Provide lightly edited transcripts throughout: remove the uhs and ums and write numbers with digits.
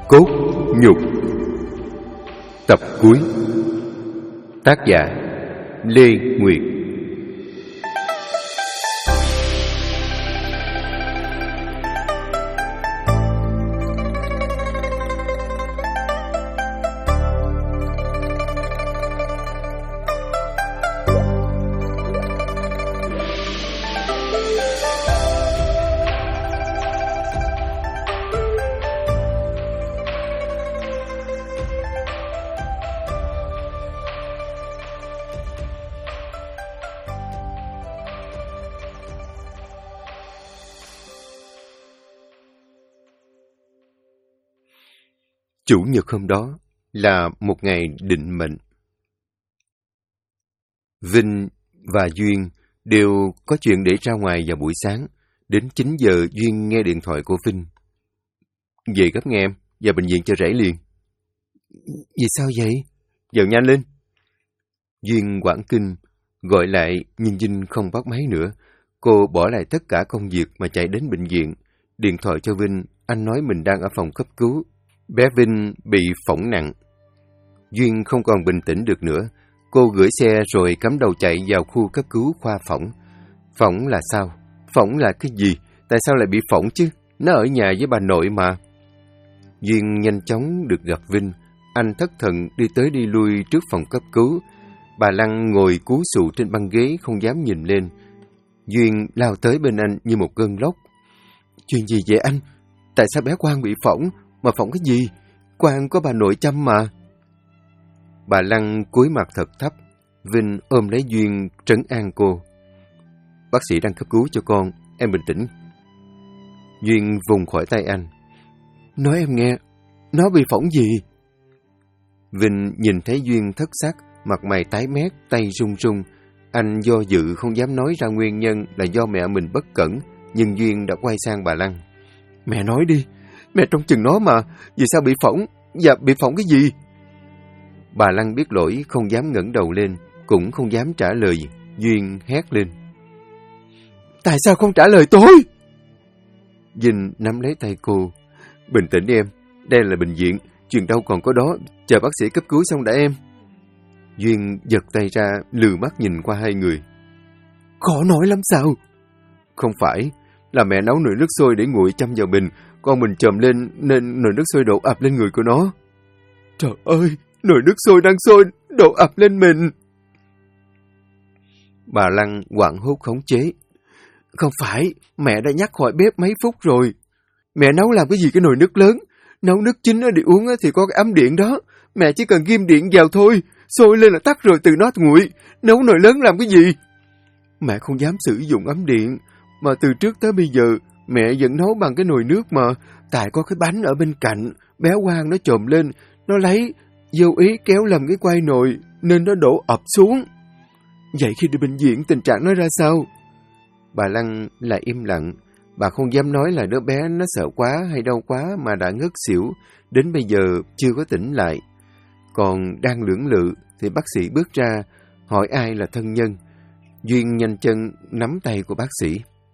Cốt nhục. Tập cuối. Tác giả Lê Nguyệt. Chủ nhật hôm đó là một ngày định mệnh. Vinh và Duyên đều có chuyện để ra ngoài vào buổi sáng. Đến 9 giờ Duyên nghe điện thoại của Vinh. Về gấp nghe em, vào bệnh viện cho rảy liền. Vì sao vậy? Vào nhanh lên. Duyên hoảng kinh, gọi lại nhưng Vinh không bắt máy nữa. Cô bỏ lại tất cả công việc mà chạy đến bệnh viện. Điện thoại cho Vinh, anh nói mình đang ở phòng cấp cứu. Bé Vinh bị phỏng nặng. Duyên không còn bình tĩnh được nữa. Cô gửi xe rồi cắm đầu chạy vào khu cấp cứu khoa phỏng. Phỏng là sao? Phỏng là cái gì? Tại sao lại bị phỏng chứ? Nó ở nhà với bà nội mà. Duyên nhanh chóng được gặp Vinh. Anh thất thần đi tới đi lui trước phòng cấp cứu. Bà Lăng ngồi cú xụ trên băng ghế không dám nhìn lên. Duyên lao tới bên anh như một cơn lốc. Chuyện gì vậy anh? Tại sao bé Quang bị phỏng? Mà phỏng cái gì? Quang có bà nội chăm mà. Bà Lăng cúi mặt thật thấp. Vinh ôm lấy Duyên trấn an cô. Bác sĩ đang cấp cứu cho con, em bình tĩnh. Duyên vùng khỏi tay anh. Nói em nghe, nó bị phỏng gì? Vinh nhìn thấy Duyên thất sắc, mặt mày tái mét, tay run run. Anh do dự không dám nói ra nguyên nhân là do mẹ mình bất cẩn, nhưng Duyên đã quay sang bà Lăng. Mẹ nói đi, mẹ trông chừng nó mà, vì sao bị phỏng? Dạ bị phỏng cái gì? Bà Lăng biết lỗi, không dám ngẩng đầu lên, cũng không dám trả lời. Duyên hét lên. Tại sao không trả lời tôi? Vinh nắm lấy tay cô. Bình tĩnh đi em, đây là bệnh viện, chuyện đâu còn có đó, chờ bác sĩ cấp cứu xong đã em. Duyên giật tay ra, lừ mắt nhìn qua hai người. Khó nói lắm sao? Không phải, là mẹ nấu nồi nước sôi để nguội châm vào bình, con mình chồm lên nên nồi nước sôi đổ ập lên người của nó. Trời ơi, nồi nước sôi đang sôi, đổ ập lên mình. Bà Lăng hoảng hốt khống chế. Không phải, mẹ đã nhắc hỏi bếp mấy phút rồi. Mẹ nấu làm cái gì cái nồi nước lớn? Nấu nước chín để uống thì có cái ấm điện đó. Mẹ chỉ cần ghim điện vào thôi, sôi lên là tắt rồi từ nó nguội. Nấu nồi lớn làm cái gì? Mẹ không dám sử dụng ấm điện, mà từ trước tới bây giờ mẹ vẫn nấu bằng cái nồi nước mà. Tại có cái bánh ở bên cạnh, bé Quang nó chồm lên, nó lấy, vô ý kéo lầm cái quai nồi, nên nó đổ ập xuống. Vậy khi đi bệnh viện tình trạng nó ra sao? Bà Lăng lại im lặng. Bà không dám nói là đứa bé nó sợ quá hay đau quá mà đã ngất xỉu, đến bây giờ chưa có tỉnh lại. Còn đang lưỡng lự thì bác sĩ bước ra, hỏi ai là thân nhân. Duyên nhanh chân nắm tay của bác sĩ.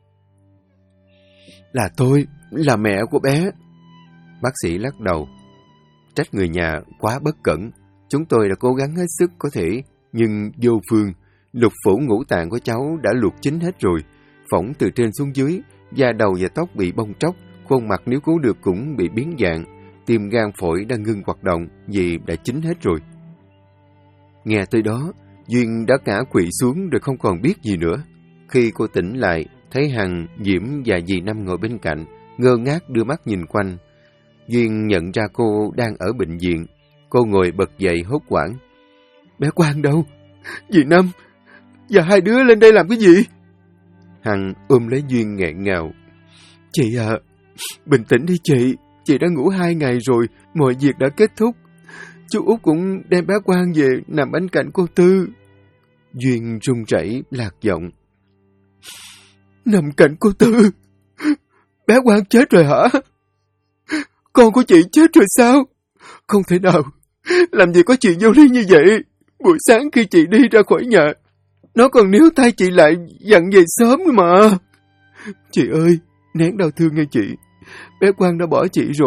Là tôi, là mẹ của bé. Bác sĩ lắc đầu. Trách người nhà quá bất cẩn. Chúng tôi đã cố gắng hết sức có thể, nhưng vô phương. Lục phủ ngũ tạng của cháu đã luộc chín hết rồi. Phỏng từ trên xuống dưới, da đầu và tóc bị bong tróc, khuôn mặt nếu cứu được cũng bị biến dạng. Tim gan phổi đang ngưng hoạt động vì đã chín hết rồi. Nghe tới đó, Duyên đã ngã quỵ xuống rồi không còn biết gì nữa. Khi cô tỉnh lại, thấy Hằng, Diễm và dì Năm ngồi bên cạnh, ngơ ngác đưa mắt nhìn quanh. Duyên nhận ra cô đang ở bệnh viện. Cô ngồi bật dậy hốt hoảng. Bé Quang đâu? Dì Năm, và hai đứa lên đây làm cái gì? Hằng ôm lấy Duyên nghẹn ngào. Chị à, bình tĩnh đi chị đã ngủ 2 ngày rồi, mọi việc đã kết thúc. Chú Út cũng đem bé Quang về nằm bên cạnh cô Tư. Duyên run rẩy lạc giọng. Nằm cạnh cô Tư? Bé Quang chết rồi hả? Con của chị chết rồi sao? Không thể nào, làm gì có chuyện vô lý như vậy. Buổi sáng khi chị đi ra khỏi nhà, nó còn níu tay chị lại dặn về sớm mà. Chị ơi, nén đau thương nghe chị. Bé Quang đã bỏ chị rồi.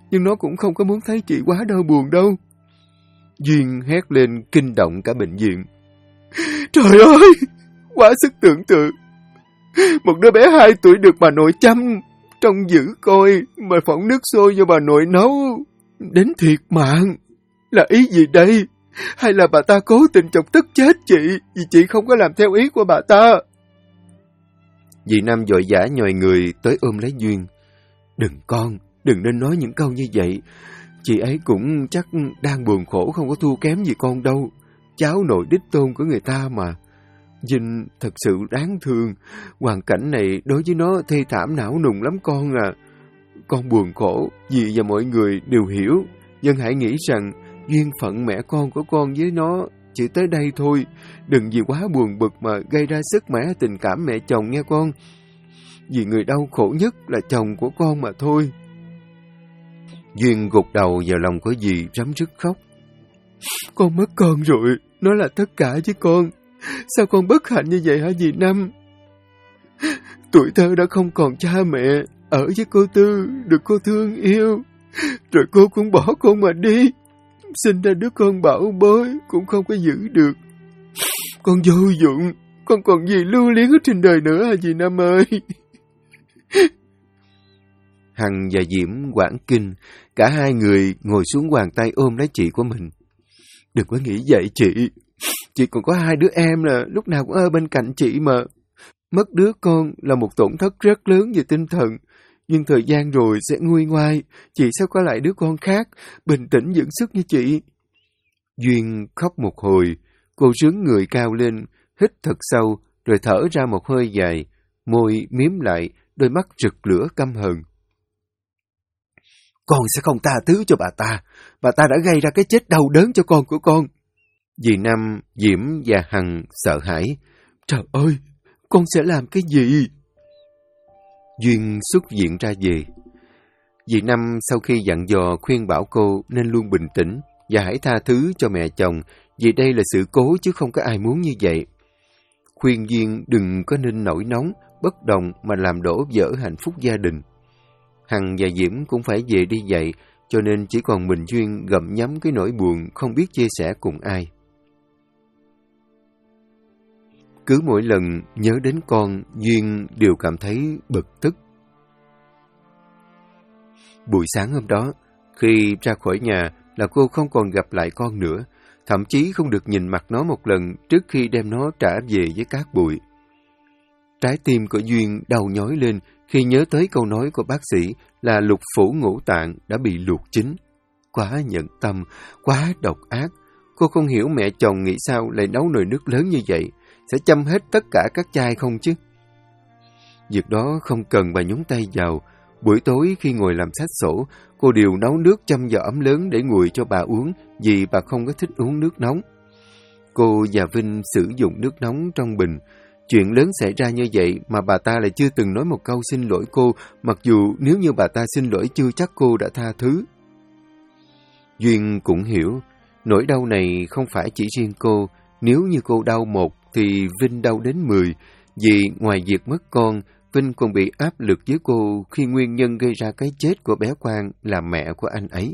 nhưng nó cũng không có muốn thấy chị quá đau buồn đâu. Duyên hét lên kinh động cả bệnh viện. Trời ơi, quá sức tưởng tượng. Một đứa bé 2 tuổi được bà nội chăm, trông giữ coi, mà phỏng nước sôi do bà nội nấu. Đến thiệt mạng. Là ý gì đây? Hay là bà ta cố tình chọc tức chết chị, vì chị không có làm theo ý của bà ta? Dì Năm vội vã nhòi người tới ôm lấy Duyên. Đừng con, đừng nên nói những câu như vậy. Chị ấy cũng chắc đang buồn khổ không có thua kém gì con đâu. Cháu nội đích tôn của người ta mà. Vinh thật sự đáng thương. Hoàn cảnh này đối với nó thê thảm não nùng lắm con à. Con buồn khổ, dì và mọi người đều hiểu. Nhưng hãy nghĩ rằng duyên phận mẹ con của con với nó chỉ tới đây thôi. Đừng vì quá buồn bực mà gây ra sức mẻ tình cảm mẹ chồng nghe con. Vì người đau khổ nhất là chồng của con mà thôi. Duyên gục đầu vào lòng của dì rắm rứt khóc. Con mất con rồi, nó là tất cả với con. Sao con bất hạnh như vậy hả dì Năm? Tuổi thơ đã không còn cha mẹ, ở với cô Tư, được cô thương yêu. Rồi cô cũng bỏ con mà đi. Sinh ra đứa con bảo bối cũng không có giữ được. Con vô dụng, con còn gì lưu luyến ở trên đời nữa hả dì Năm ơi? Hằng và Diễm hoảng kinh, cả hai người ngồi xuống hoàng tay ôm lấy chị của mình. Đừng có nghĩ vậy chị còn có 2 đứa em là lúc nào cũng ở bên cạnh chị mà. Mất đứa con là một tổn thất rất lớn về tinh thần, nhưng thời gian rồi sẽ nguôi ngoai, chị sẽ có lại đứa con khác, bình tĩnh dưỡng sức như chị. Duyên khóc một hồi, cô rướn người cao lên, hít thật sâu, rồi thở ra một hơi dài, môi miếm lại, đôi mắt rực lửa căm hờn. Con sẽ không tha thứ cho bà ta đã gây ra cái chết đau đớn cho con của con. Dì Năm, Diễm và Hằng sợ hãi. Trời ơi, con sẽ làm cái gì? Duyên xuất viện ra về. Dì Năm sau khi dặn dò khuyên bảo cô nên luôn bình tĩnh và hãy tha thứ cho mẹ chồng, vì đây là sự cố chứ không có ai muốn như vậy. Khuyên Duyên đừng có nên nổi nóng, bất đồng mà làm đổ vỡ hạnh phúc gia đình. Hằng và Diễm cũng phải về đi dạy, cho nên chỉ còn mình Duyên gặm nhấm cái nỗi buồn không biết chia sẻ cùng ai. Cứ mỗi lần nhớ đến con, Duyên đều cảm thấy bực tức. Buổi sáng hôm đó, khi ra khỏi nhà là cô không còn gặp lại con nữa, thậm chí không được nhìn mặt nó một lần trước khi đem nó trả về với cát bụi. Trái tim của Duyên đau nhói lên khi nhớ tới câu nói của bác sĩ là lục phủ ngũ tạng đã bị luộc chín. Quá nhẫn tâm, quá độc ác. Cô không hiểu mẹ chồng nghĩ sao lại nấu nồi nước lớn như vậy, sẽ châm hết tất cả các chai không chứ? Việc đó không cần bà nhúng tay vào. Buổi tối khi ngồi làm sách sổ, cô đều nấu nước châm vào ấm lớn để nguội cho bà uống, vì bà không có thích uống nước nóng. Cô và Vinh sử dụng nước nóng trong bình. Chuyện lớn xảy ra như vậy mà bà ta lại chưa từng nói một câu xin lỗi cô, mặc dù nếu như bà ta xin lỗi chưa chắc cô đã tha thứ. Duyên cũng hiểu, nỗi đau này không phải chỉ riêng cô. Nếu như cô đau 1 thì Vinh đau đến 10, vì ngoài việc mất con, Vinh còn bị áp lực với cô khi nguyên nhân gây ra cái chết của bé Quang là mẹ của anh ấy.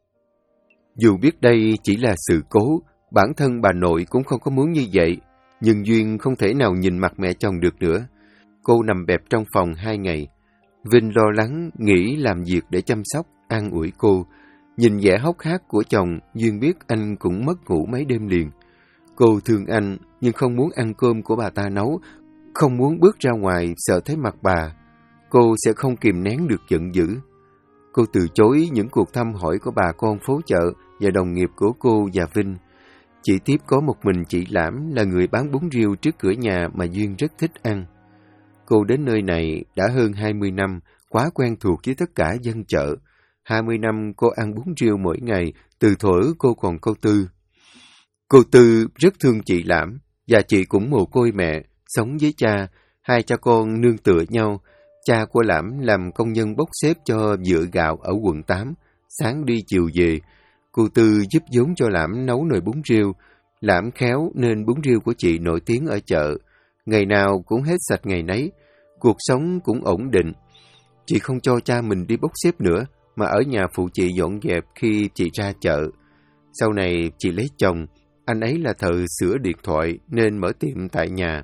Dù biết đây chỉ là sự cố, bản thân bà nội cũng không có muốn như vậy, nhưng Duyên không thể nào nhìn mặt mẹ chồng được nữa. Cô nằm bẹp trong phòng 2 ngày. Vinh lo lắng, nghĩ làm việc để chăm sóc, an ủi cô. Nhìn vẻ hốc hác của chồng, Duyên biết anh cũng mất ngủ mấy đêm liền. Cô thương anh, nhưng không muốn ăn cơm của bà ta nấu, không muốn bước ra ngoài sợ thấy mặt bà. Cô sẽ không kìm nén được giận dữ. Cô từ chối những cuộc thăm hỏi của bà con phố chợ và đồng nghiệp của cô và Vinh. Chỉ tiếp có một mình chị Lãm là người bán bún riêu trước cửa nhà mà Duyên rất thích ăn. Cô đến nơi này đã hơn 20 năm, quá quen thuộc với tất cả dân chợ. 20 năm cô ăn bún riêu mỗi ngày, từ thuở cô còn cô Tư. Cô Tư rất thương chị Lãm, và chị cũng mồ côi mẹ, sống với cha. 2 cha con nương tựa nhau. Cha của Lãm làm công nhân bốc xếp cho vựa gạo ở quận 8, sáng đi chiều về. Cô Tư giúp vốn cho Lãm nấu nồi bún riêu. Lãm khéo nên bún riêu của chị nổi tiếng ở chợ. Ngày nào cũng hết sạch ngày nấy. Cuộc sống cũng ổn định. Chị không cho cha mình đi bốc xếp nữa, mà ở nhà phụ chị dọn dẹp khi chị ra chợ. Sau này chị lấy chồng, anh ấy là thợ sửa điện thoại nên mở tiệm tại nhà.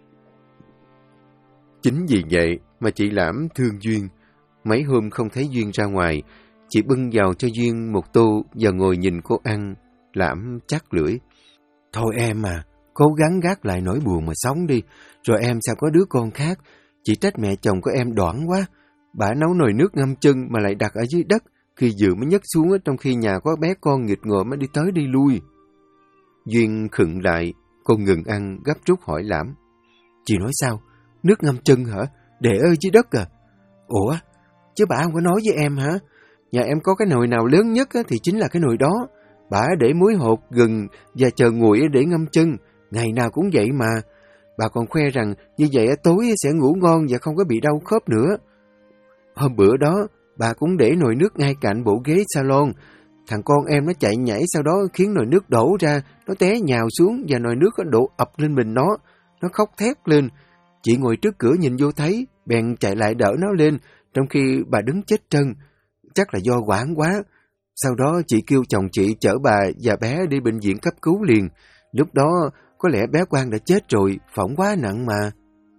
Chính vì vậy mà chị Lãm thương Duyên. Mấy hôm không thấy Duyên ra ngoài, chị bưng vào cho Duyên một tô và ngồi nhìn cô ăn. Lãm chắc lưỡi. Thôi em à, cố gắng gác lại nỗi buồn mà sống đi, rồi em sẽ có đứa con khác. Chị trách mẹ chồng của em đoản quá. Bà nấu nồi nước ngâm chân mà lại đặt ở dưới đất, khi vừa mới nhấc xuống trong khi nhà có bé con nghịch ngợm mới đi tới đi lui. Duyên khựng lại, cô ngừng ăn, gấp rút hỏi Lãm. Chị nói sao? Nước ngâm chân hả? Để ở dưới đất à? Ủa, chứ bà không có nói với em hả? Nhà em có cái nồi nào lớn nhất thì chính là cái nồi đó. Bà để muối hột, gừng và chờ nguội để ngâm chân. Ngày nào cũng vậy mà. Bà còn khoe rằng như vậy tối sẽ ngủ ngon và không có bị đau khớp nữa. Hôm bữa đó, bà cũng để nồi nước ngay cạnh bộ ghế salon. Thằng con em nó chạy nhảy sau đó khiến nồi nước đổ ra, nó té nhào xuống và nồi nước đổ ập lên mình nó. Nó khóc thét lên. Chị ngồi trước cửa nhìn vô thấy, bèn chạy lại đỡ nó lên, trong khi bà đứng chết trân. Chắc là do hoảng quá. Sau đó chị kêu chồng chị chở bà và bé đi bệnh viện cấp cứu liền. Lúc đó có lẽ bé Quang đã chết rồi, phỏng quá nặng mà.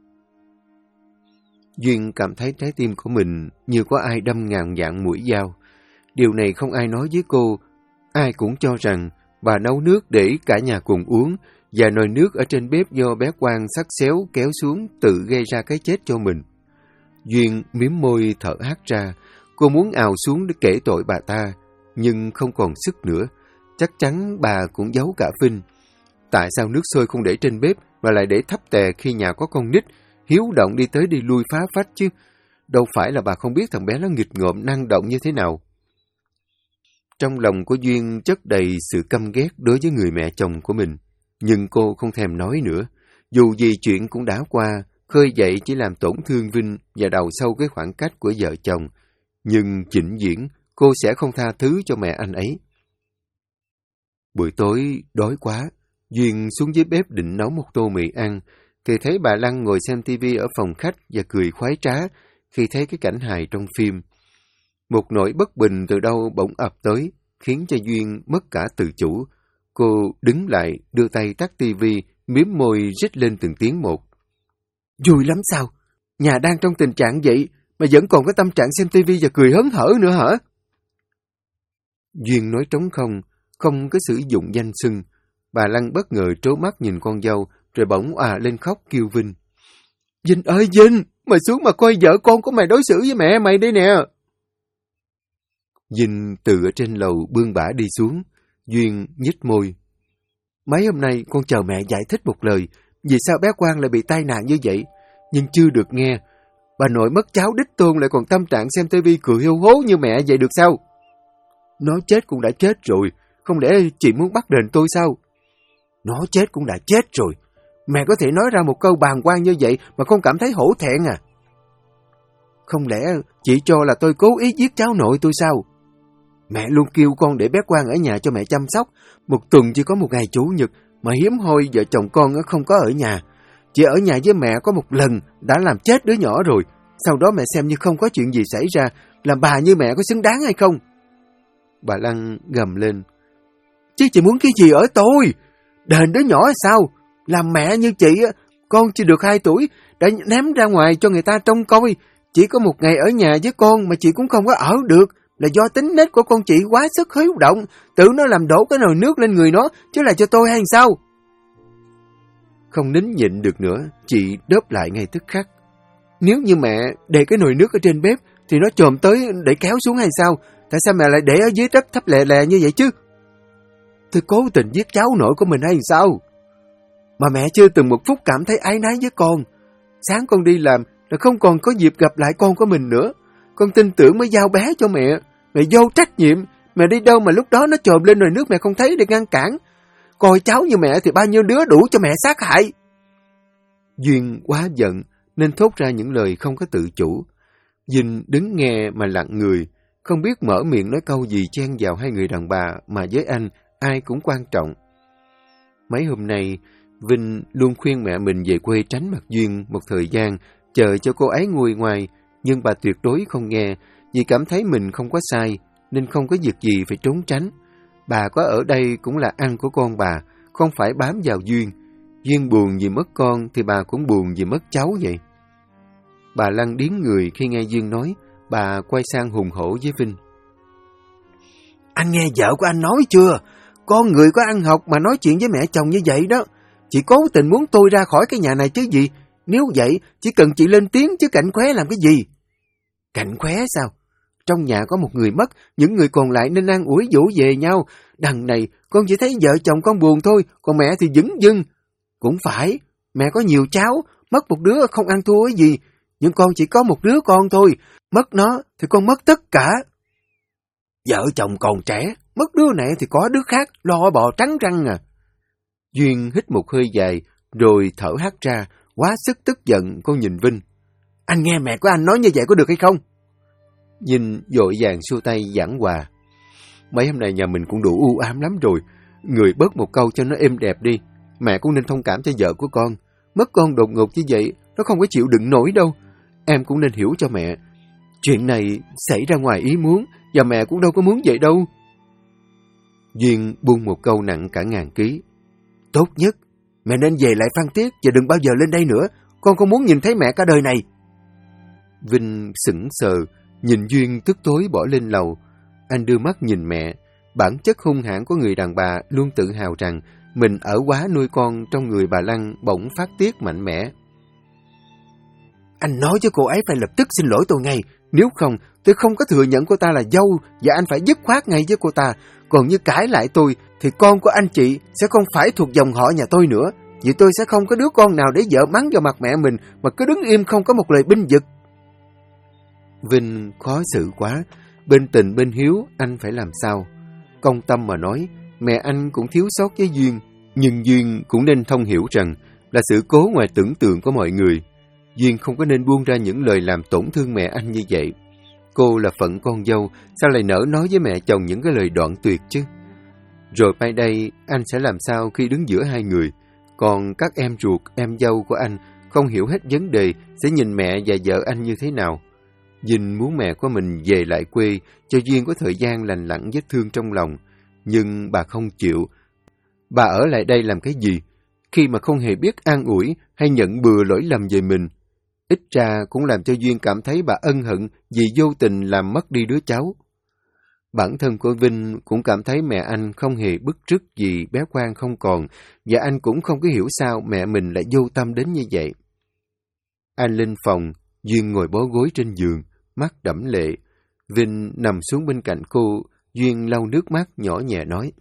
Duyên cảm thấy trái tim của mình như có ai đâm ngàn vạn mũi dao. Điều này không ai nói với cô. Ai cũng cho rằng bà nấu nước để cả nhà cùng uống, và nồi nước ở trên bếp do bé Quang xắt xéo kéo xuống tự gây ra cái chết cho mình. Duyên miếm môi thở hắt ra. Cô muốn ào xuống để kể tội bà ta, nhưng không còn sức nữa. Chắc chắn bà cũng giấu cả Vinh. Tại sao nước sôi không để trên bếp mà lại để thấp tè khi nhà có con nít, hiếu động đi tới đi lui phá phách chứ? Đâu phải là bà không biết thằng bé nó nghịch ngợm năng động như thế nào. Trong lòng của Duyên chất đầy sự căm ghét đối với người mẹ chồng của mình. Nhưng cô không thèm nói nữa. Dù gì chuyện cũng đã qua, khơi dậy chỉ làm tổn thương Vinh và đào sâu cái khoảng cách của vợ chồng. Nhưng vĩnh viễn, cô sẽ không tha thứ cho mẹ anh ấy. Buổi tối, đói quá, Duyên xuống dưới bếp định nấu một tô mì ăn, thì thấy bà Lăng ngồi xem tivi ở phòng khách và cười khoái trá khi thấy cái cảnh hài trong phim. Một nỗi bất bình từ đâu bỗng ập tới, khiến cho Duyên mất cả tự chủ. Cô đứng lại, đưa tay tắt tivi, miếm môi rít lên từng tiếng một. Vui lắm sao? Nhà đang trong tình trạng vậy, mà vẫn còn có tâm trạng xem tivi và cười hớn hở nữa hả? Duyên nói trống không, không có sử dụng danh xưng. Bà Lăng bất ngờ trố mắt nhìn con dâu, rồi bỗng lên khóc kêu Vinh. Vinh ơi Vinh, mày xuống mà coi vợ con của mày đối xử với mẹ mày đây nè. Vinh từ ở trên lầu bươn bả đi xuống. Duyên nhếch môi. Mấy hôm nay con chờ mẹ giải thích một lời, vì sao bé Quang lại bị tai nạn như vậy, nhưng chưa được nghe. Bà nội mất cháu đích tôn lại còn tâm trạng xem tivi cười hiu hố như mẹ vậy được sao? Nó chết cũng đã chết rồi, không lẽ chị muốn bắt đền tôi sao? Nó chết cũng đã chết rồi, mẹ có thể nói ra một câu bàng quan như vậy mà không cảm thấy hổ thẹn à? Không lẽ chị cho là tôi cố ý giết cháu nội tôi sao? Mẹ luôn kêu con để bé Quang ở nhà cho mẹ chăm sóc, một tuần chỉ có một ngày chủ nhật, mà hiếm hoi vợ chồng con không có ở nhà. Chị ở nhà với mẹ có một lần đã làm chết đứa nhỏ rồi, sau đó mẹ xem như không có chuyện gì xảy ra, làm bà như mẹ có xứng đáng hay không? Bà Lăng gầm lên. Chứ chị muốn cái gì ở tôi? Đền đứa nhỏ sao? Làm mẹ như chị, con chưa được 2 tuổi, đã ném ra ngoài cho người ta trông coi. Chỉ có một ngày ở nhà với con mà chị cũng không có ở được, là do tính nết của con chị quá sức hiếu động, tự nó làm đổ cái nồi nước lên người nó, chứ là cho tôi hay sao? Không nín nhịn được nữa, chị đớp lại ngay tức khắc. Nếu như mẹ để cái nồi nước ở trên bếp, thì nó chồm tới để kéo xuống hay sao? Tại sao mẹ lại để ở dưới đất thấp lè lè như vậy chứ? Tôi cố tình giết cháu nội của mình hay sao? Mà mẹ chưa từng một phút cảm thấy áy náy với con. Sáng con đi làm là không còn có dịp gặp lại con của mình nữa. Con tin tưởng mới giao bé cho mẹ. Mẹ vô trách nhiệm. Mẹ đi đâu mà lúc đó nó chồm lên nồi nước mẹ không thấy để ngăn cản. Coi cháu như mẹ thì bao nhiêu đứa đủ cho mẹ sát hại. Duyên quá giận nên thốt ra những lời không có tự chủ. Vinh đứng nghe mà lặng người, không biết mở miệng nói câu gì chen vào hai người đàn bà mà với anh ai cũng quan trọng. Mấy hôm nay, Vinh luôn khuyên mẹ mình về quê tránh mặt Duyên một thời gian, chờ cho cô ấy nguôi ngoai, nhưng bà tuyệt đối không nghe, vì cảm thấy mình không có sai, nên không có việc gì phải trốn tránh. Bà có ở đây cũng là ăn của con bà, không phải bám vào Duyên. Duyên buồn vì mất con thì bà cũng buồn vì mất cháu vậy. Bà Lăng điếng người khi nghe Duyên nói, bà quay sang hùng hổ với Vinh. Anh nghe vợ của anh nói chưa? Con người có ăn học mà nói chuyện với mẹ chồng như vậy đó. Chị cố tình muốn tôi ra khỏi cái nhà này chứ gì? Nếu vậy, chỉ cần chị lên tiếng chứ Cảnh Khóe làm cái gì? Cảnh Khóe sao? Trong nhà có một người mất, những người còn lại nên an ủi dỗ về nhau. Đằng này, con chỉ thấy vợ chồng con buồn thôi, còn mẹ thì dửng dưng. Cũng phải, mẹ có nhiều cháu, mất một đứa không ăn thua cái gì. Nhưng con chỉ có một đứa con thôi, mất nó thì con mất tất cả. Vợ chồng còn trẻ, mất đứa này thì có đứa khác, lo bò trắng răng à. Duyên hít một hơi dài, rồi thở hắt ra, quá sức tức giận. Con nhìn Vinh. Anh nghe mẹ của anh nói như vậy có được hay không? Vinh vội vàng xua tay giảng hòa. Mấy hôm nay nhà mình cũng đủ u ám lắm rồi, người bớt một câu cho nó êm đẹp đi. Mẹ cũng nên thông cảm cho vợ của con. Mất con đột ngột như vậy, nó không có chịu đựng nổi đâu. Em cũng nên hiểu cho mẹ. Chuyện này xảy ra ngoài ý muốn, và mẹ cũng đâu có muốn vậy đâu. Duyên buông một câu nặng cả ngàn ký. Tốt nhất, mẹ nên về lại Phan Thiết và đừng bao giờ lên đây nữa. Con không muốn nhìn thấy mẹ cả đời này. Vinh sững sờ, nhìn Duyên tức tối bỏ lên lầu. Anh đưa mắt nhìn mẹ. Bản chất hung hãn của người đàn bà luôn tự hào rằng mình ở quá nuôi con trong người bà Lăng bỗng phát tiết mạnh mẽ. Anh nói cho cô ấy phải lập tức xin lỗi tôi ngay. Nếu không, tôi không có thừa nhận cô ta là dâu và anh phải dứt khoát ngay với cô ta. Còn như cãi lại tôi, thì con của anh chị sẽ không phải thuộc dòng họ nhà tôi nữa. Vì tôi sẽ không có đứa con nào để vợ mắng vào mặt mẹ mình mà cứ đứng im không có một lời binh vực. Vinh khó xử quá. Bên tình bên hiếu, anh phải làm sao? Công tâm mà nói, mẹ anh cũng thiếu sót với Duyên. Nhưng Duyên cũng nên thông hiểu rằng là sự cố ngoài tưởng tượng của mọi người. Duyên không có nên buông ra những lời làm tổn thương mẹ anh như vậy. Cô là phận con dâu, sao lại nỡ nói với mẹ chồng những cái lời đoạn tuyệt chứ? Rồi mai đây, anh sẽ làm sao khi đứng giữa hai người? Còn các em ruột, em dâu của anh không hiểu hết vấn đề, sẽ nhìn mẹ và vợ anh như thế nào? Dinh muốn mẹ của mình về lại quê, cho Duyên có thời gian lành lặn vết thương trong lòng. Nhưng bà không chịu. Bà ở lại đây làm cái gì? Khi mà không hề biết an ủi hay nhận bừa lỗi lầm về mình. Ít ra cũng làm cho Duyên cảm thấy bà ân hận vì vô tình làm mất đi đứa cháu. Bản thân của Vinh cũng cảm thấy mẹ anh không hề bức rứt vì bé Quang không còn, và anh cũng không có hiểu sao mẹ mình lại vô tâm đến như vậy. Anh lên phòng, Duyên ngồi bó gối trên giường, mắt đẫm lệ. Vinh nằm xuống bên cạnh cô, Duyên lau nước mắt nhỏ nhẹ nói.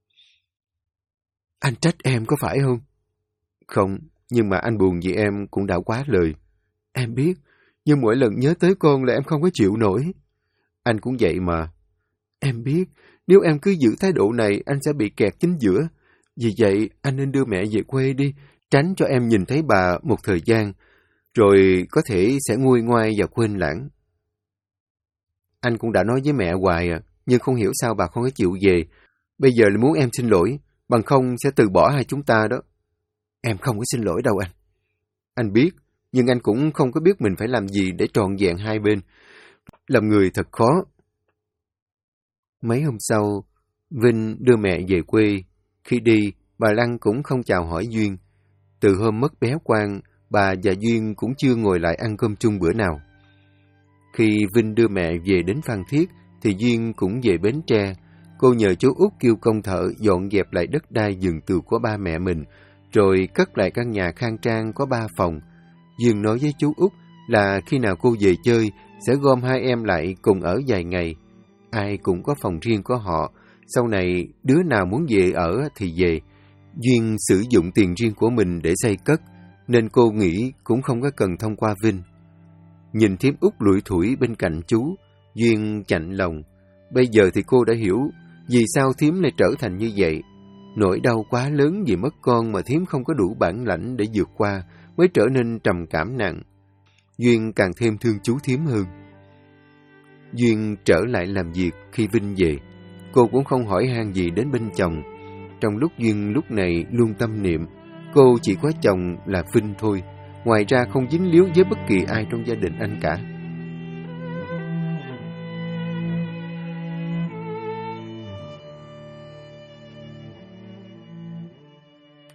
Anh trách em có phải không? Không, nhưng mà anh buồn vì em cũng đã quá lời. Em biết, nhưng mỗi lần nhớ tới con là em không có chịu nổi. Anh cũng vậy mà. Em biết, nếu em cứ giữ thái độ này, anh sẽ bị kẹt chính giữa. Vì vậy, anh nên đưa mẹ về quê đi, tránh cho em nhìn thấy bà một thời gian, rồi có thể sẽ nguôi ngoai và quên lãng. Anh cũng đã nói với mẹ hoài nhưng không hiểu sao bà không có chịu về. Bây giờ là muốn em xin lỗi, bằng không sẽ từ bỏ hai chúng ta đó. Em không có xin lỗi đâu anh. Anh biết, nhưng anh cũng không có biết mình phải làm gì để trọn vẹn hai bên. Làm người thật khó. Mấy hôm sau, Vinh đưa mẹ về quê. Khi đi, bà Lăng cũng không chào hỏi Duyên. Từ hôm mất bé Quang, bà và Duyên cũng chưa ngồi lại ăn cơm chung bữa nào. Khi Vinh đưa mẹ về đến Phan Thiết, thì Duyên cũng về Bến Tre. Cô nhờ chú Út kêu công thợ dọn dẹp lại đất đai vườn tược của ba mẹ mình, rồi cất lại căn nhà khang trang có 3 phòng. Duyên nói với chú Út là khi nào cô về chơi, sẽ gom hai em lại cùng ở vài ngày. Ai cũng có phòng riêng của họ, sau này đứa nào muốn về ở thì về. Duyên sử dụng tiền riêng của mình để xây cất, nên cô nghĩ cũng không có cần thông qua Vinh. Nhìn thím Út lủi thủi bên cạnh chú, Duyên chạnh lòng. Bây giờ thì cô đã hiểu vì sao thím lại trở thành như vậy. Nỗi đau quá lớn vì mất con mà thím không có đủ bản lãnh để vượt qua, mới trở nên trầm cảm nặng. Duyên càng thêm thương chú thím hơn. Duyên trở lại làm việc khi Vinh về. Cô cũng không hỏi han gì đến bên chồng. Trong lúc Duyên lúc này luôn tâm niệm, cô chỉ có chồng là Vinh thôi. Ngoài ra không dính líu với bất kỳ ai trong gia đình anh cả.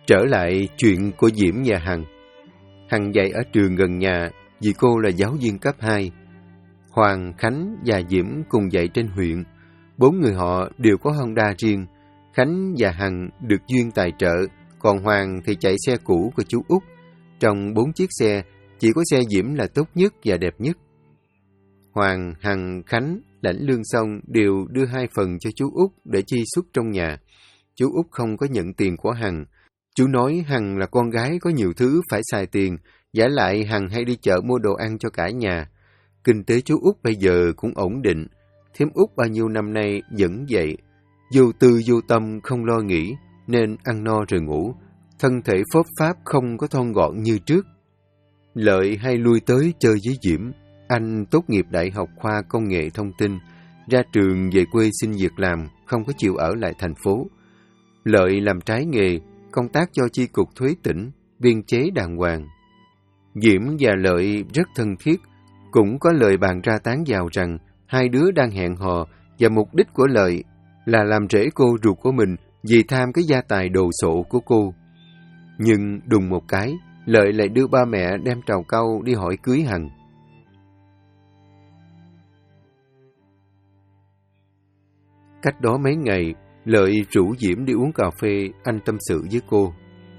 Trở lại chuyện của Diễm và Hằng. Hằng dạy ở trường gần nhà vì cô là giáo viên cấp 2. Hoàng, Khánh và Diễm cùng dạy trên huyện. 4 người họ đều có Honda riêng. Khánh và Hằng được Duyên tài trợ, còn Hoàng thì chạy xe cũ của chú Út. Trong 4 chiếc xe, chỉ có xe Diễm là tốt nhất và đẹp nhất. Hoàng, Hằng, Khánh lãnh lương xong đều đưa 2 phần cho chú Út để chi xuất trong nhà. Chú Út không có nhận tiền của Hằng. Chú nói Hằng là con gái có nhiều thứ phải xài tiền, vả lại Hằng hay đi chợ mua đồ ăn cho cả nhà. Kinh tế chú Út bây giờ cũng ổn định. Thím Út bao nhiêu năm nay vẫn vậy. Vô tư vô tâm không lo nghĩ, nên ăn no rồi ngủ. Thân thể phốp pháp không có thon gọn như trước. Lợi hay lui tới chơi với Diễm. Anh tốt nghiệp Đại học khoa Công nghệ Thông tin. Ra trường về quê xin việc làm, không có chịu ở lại thành phố. Lợi làm trái nghề, công tác cho chi cục thuế tỉnh, biên chế đàng hoàng. Diễm và Lợi rất thân thiết, cũng có lời bàn ra tán vào rằng hai đứa đang hẹn hò và mục đích của Lợi là làm rễ cô ruột của mình vì tham cái gia tài đồ sộ của cô. Nhưng đùng một cái, Lợi lại đưa ba mẹ đem trầu cau đi hỏi cưới Hằng. Cách đó mấy ngày, Lợi rủ Diễm đi uống cà phê, anh tâm sự với cô.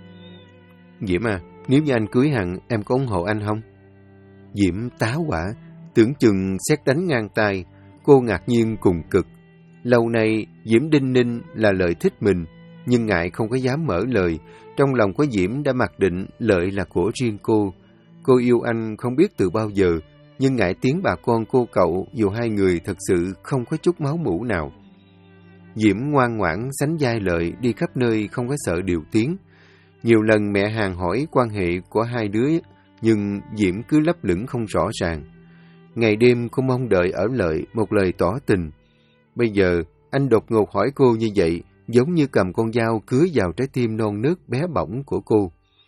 Diễm à, nếu như anh cưới Hằng, em có ủng hộ anh không? Diễm táo hỏa, tưởng chừng sét đánh ngang tai, cô ngạc nhiên cùng cực. Lâu nay, Diễm đinh ninh là Lợi thích mình, nhưng ngại không có dám mở lời. Trong lòng của Diễm đã mặc định Lợi là của riêng cô. Cô yêu anh không biết từ bao giờ, nhưng ngại tiếng bà con cô cậu dù hai người thật sự không có chút máu mủ nào. Diễm ngoan ngoãn sánh vai Lợi đi khắp nơi không có sợ điều tiếng. Nhiều lần mẹ hàng hỏi quan hệ của hai đứa, nhưng Diễm cứ lấp lửng không rõ ràng. Ngày đêm cô mong đợi ở Lợi một lời tỏ tình. Bây giờ, anh đột ngột hỏi cô như vậy, giống như cầm con dao cứa vào trái tim non nớt bé bỏng của cô.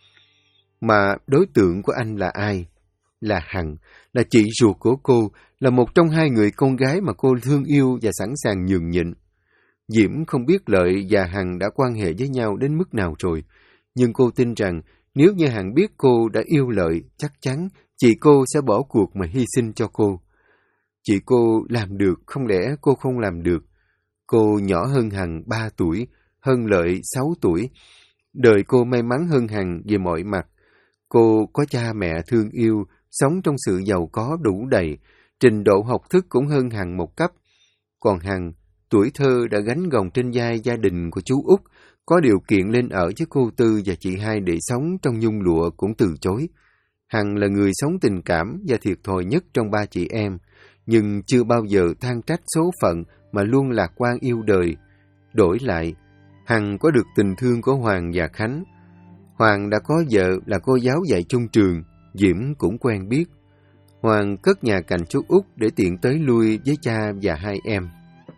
Mà đối tượng của anh là ai? Là Hằng, là chị ruột của cô, là một trong hai người con gái mà cô thương yêu và sẵn sàng nhường nhịn. Diễm không biết Lợi và Hằng đã quan hệ với nhau đến mức nào rồi, nhưng cô tin rằng nếu như Hằng biết cô đã yêu Lợi, chắc chắn chị cô sẽ bỏ cuộc mà hy sinh cho cô. Chị cô làm được, không lẽ cô không làm được? Cô nhỏ hơn Hằng 3 tuổi, hơn Lợi 6 tuổi. Đời cô may mắn hơn Hằng về mọi mặt. Cô có cha mẹ thương yêu, sống trong sự giàu có đủ đầy, trình độ học thức cũng hơn Hằng một cấp. Còn Hằng, tuổi thơ đã gánh gồng trên vai gia đình của chú Út, có điều kiện lên ở với cô Tư và chị hai để sống trong nhung lụa cũng từ chối. Hằng là người sống tình cảm và thiệt thòi nhất trong 3 chị em, nhưng chưa bao giờ than trách số phận mà luôn lạc quan yêu đời. Đổi lại, Hằng có được tình thương của Hoàng và Khánh. Hoàng đã có vợ là cô giáo dạy chung trường, Diễm cũng quen biết. Hoàng cất nhà cạnh chú Út để tiện tới lui với cha và hai em.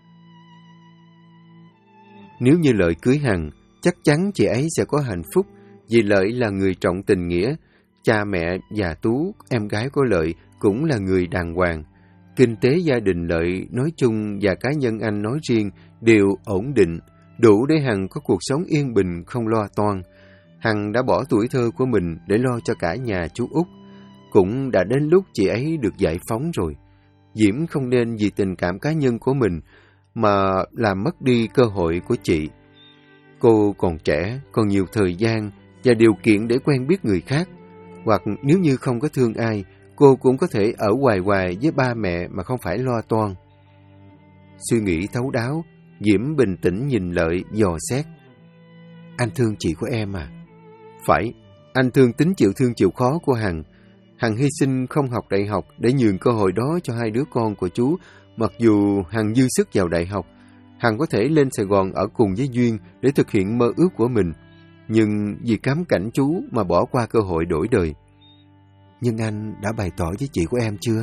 Nếu như Lợi cưới Hằng, chắc chắn chị ấy sẽ có hạnh phúc, vì Lợi là người trọng tình nghĩa. Cha mẹ và Tú, em gái của Lợi, cũng là người đàng hoàng. Kinh tế gia đình Lợi nói chung và cá nhân anh nói riêng đều ổn định, đủ để Hằng có cuộc sống yên bình không lo toan. Hằng đã bỏ tuổi thơ của mình để lo cho cả nhà chú Út. Cũng đã đến lúc chị ấy được giải phóng rồi. Diễm không nên vì tình cảm cá nhân của mình mà làm mất đi cơ hội của chị. Cô còn trẻ, còn nhiều thời gian và điều kiện để quen biết người khác. Hoặc nếu như không có thương ai, cô cũng có thể ở hoài hoài với ba mẹ mà không phải lo toan. Suy nghĩ thấu đáo, Diễm bình tĩnh nhìn Lợi dò xét. Anh thương chị của em à? Phải, anh thương tính chịu thương chịu khó của Hằng. Hằng hy sinh không học đại học để nhường cơ hội đó cho hai đứa con của chú. Mặc dù Hằng dư sức vào đại học, Hằng có thể lên Sài Gòn ở cùng với Duyên để thực hiện mơ ước của mình. Nhưng vì cám cảnh chú mà bỏ qua cơ hội đổi đời. Nhưng anh đã bày tỏ với chị của em chưa?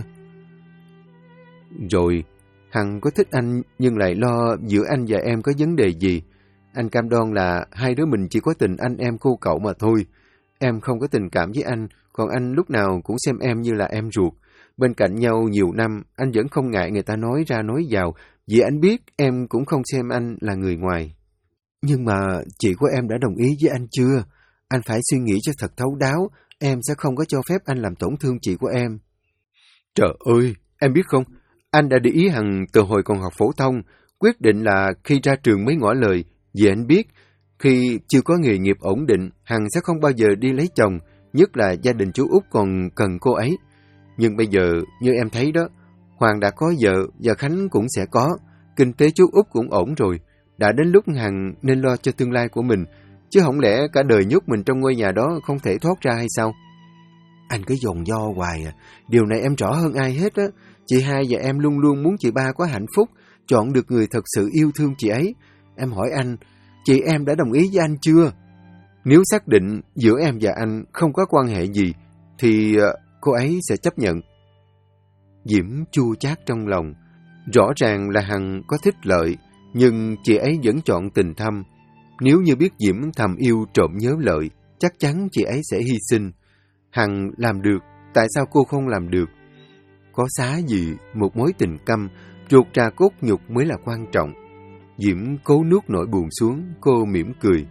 Rồi, Hằng có thích anh nhưng lại lo giữa anh và em có vấn đề gì. Anh cam đoan là hai đứa mình chỉ có tình anh em cô cậu mà thôi. Em không có tình cảm với anh, còn anh lúc nào cũng xem em như là em ruột. Bên cạnh nhau nhiều năm, anh vẫn không ngại người ta nói ra nói vào, vì anh biết em cũng không xem anh là người ngoài. Nhưng mà chị của em đã đồng ý với anh chưa? Anh phải suy nghĩ cho thật thấu đáo, em sẽ không có cho phép anh làm tổn thương chị của em. Trời ơi, em biết không, anh đã để ý Hằng từ hồi còn học phổ thông, quyết định là khi ra trường mới ngỏ lời. Vì anh biết, khi chưa có nghề nghiệp ổn định, Hằng sẽ không bao giờ đi lấy chồng, nhất là gia đình chú Út còn cần cô ấy. Nhưng bây giờ, như em thấy đó, Hoàng đã có vợ và Khánh cũng sẽ có. Kinh tế chú Út cũng ổn rồi. Đã đến lúc Hằng nên lo cho tương lai của mình, chứ không lẽ cả đời nhốt mình trong ngôi nhà đó không thể thoát ra hay sao? Anh cứ dồn do hoài à. Điều này em rõ hơn ai hết á. Chị hai và em luôn luôn muốn chị ba có hạnh phúc, chọn được người thật sự yêu thương chị ấy. Em hỏi anh, chị em đã đồng ý với anh chưa? Nếu xác định giữa em và anh không có quan hệ gì, thì cô ấy sẽ chấp nhận. Diễm chua chát trong lòng. Rõ ràng là Hằng có thích Lợi, nhưng chị ấy vẫn chọn tình thâm. Nếu như biết Diễm thầm yêu trộm nhớ Lợi, chắc chắn chị ấy sẽ hy sinh. Hằng làm được, tại sao cô không làm được? Có xá gì một mối tình câm, ruột ra cốt nhục mới là quan trọng. Diễm cố nuốt nỗi buồn xuống, cô mỉm cười.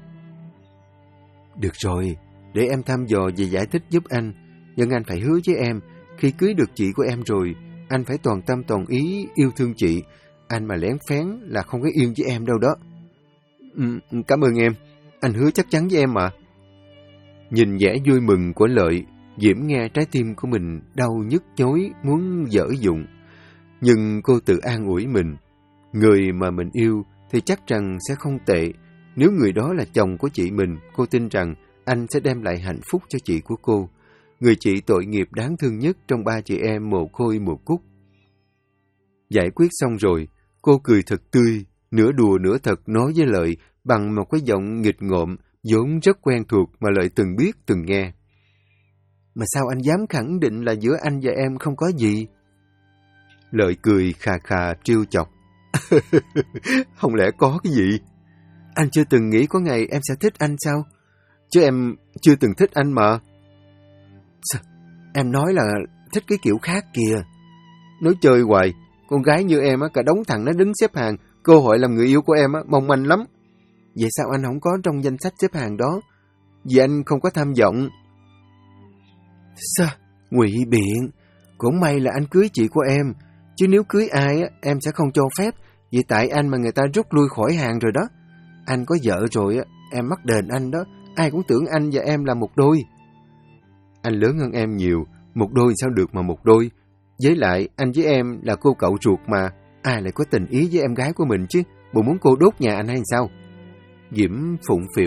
Được rồi, để em thăm dò và giải thích giúp anh. Nhưng anh phải hứa với em, khi cưới được chị của em rồi, anh phải toàn tâm toàn ý yêu thương chị. Anh mà lén phén là không có yên với em đâu đó. Cảm ơn em, anh hứa chắc chắn với em mà. Nhìn vẻ vui mừng của Lợi, Diễm nghe trái tim của mình đau nhức nhối, muốn dở dụng. Nhưng cô tự an ủi mình, người mà mình yêu thì chắc rằng sẽ không tệ. Nếu người đó là chồng của chị mình, cô tin rằng anh sẽ đem lại hạnh phúc cho chị của cô. Người chị tội nghiệp đáng thương nhất trong ba chị em mồ côi một cúc. Giải quyết xong rồi, cô cười thật tươi, nửa đùa nửa thật nói với Lợi bằng một cái giọng nghịch ngợm, vốn rất quen thuộc mà Lợi từng biết từng nghe. Mà sao anh dám khẳng định là giữa anh và em không có gì? Lợi cười khà khà trêu chọc. Không lẽ có cái gì? Anh chưa từng nghĩ có ngày em sẽ thích anh sao? Chứ em chưa từng thích anh mà. Sao? Em nói là thích cái kiểu khác kìa. Nói chơi hoài, con gái như em á, cả đống thằng nó đứng xếp hàng, cơ hội làm người yêu của em á, mong manh lắm. Vậy sao anh không có trong danh sách xếp hàng đó? Vì anh không có tham vọng. Sao? Ngụy biện. Cũng may là anh cưới chị của em, chứ nếu cưới ai á, em sẽ không cho phép. Vì tại anh mà người ta rút lui khỏi hàng rồi đó. Anh có vợ rồi á, em mắc đền anh đó. Ai cũng tưởng anh và em là một đôi. Anh lớn hơn em nhiều, một đôi sao được mà một đôi. Với lại, anh với em là cô cậu ruột mà. Ai lại có tình ý với em gái của mình chứ? Bộ muốn cô đốt nhà anh hay sao? Diễm phụng phịu.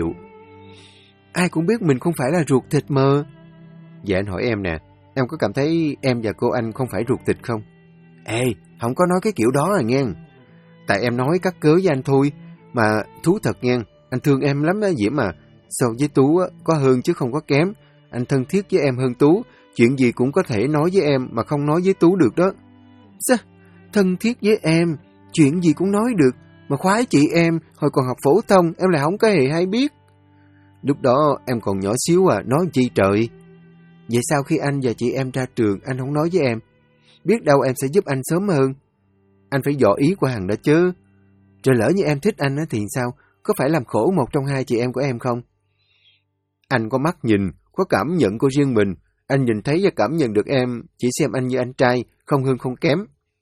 Ai cũng biết mình không phải là ruột thịt mà. Dạ anh hỏi em nè, em có cảm thấy em và cô anh không phải ruột thịt không? Ê, không có nói cái kiểu đó à nghe. Tại em nói cắt cớ với anh thôi. Mà thú thật nghe, anh thương em lắm á Diễm à. So với Tú á, có hơn chứ không có kém. Anh thân thiết với em hơn Tú. Chuyện gì cũng có thể nói với em mà không nói với Tú được đó. Sao? Thân thiết với em, chuyện gì cũng nói được. Mà khoái chị em, hồi còn học phổ thông, em lại không có hề hay biết. Lúc đó em còn nhỏ xíu à, nói chi trời. Vậy sao khi anh và chị em ra trường, anh không nói với em? Biết đâu em sẽ giúp anh sớm hơn. Anh phải dò ý của Hằng đã chứ. Rồi lỡ như em thích anh thì sao? Có phải làm khổ một trong hai chị em của em không? Anh có mắt nhìn, có cảm nhận của riêng mình. Anh nhìn thấy và cảm nhận được em, chỉ xem anh như anh trai, không hơn không kém.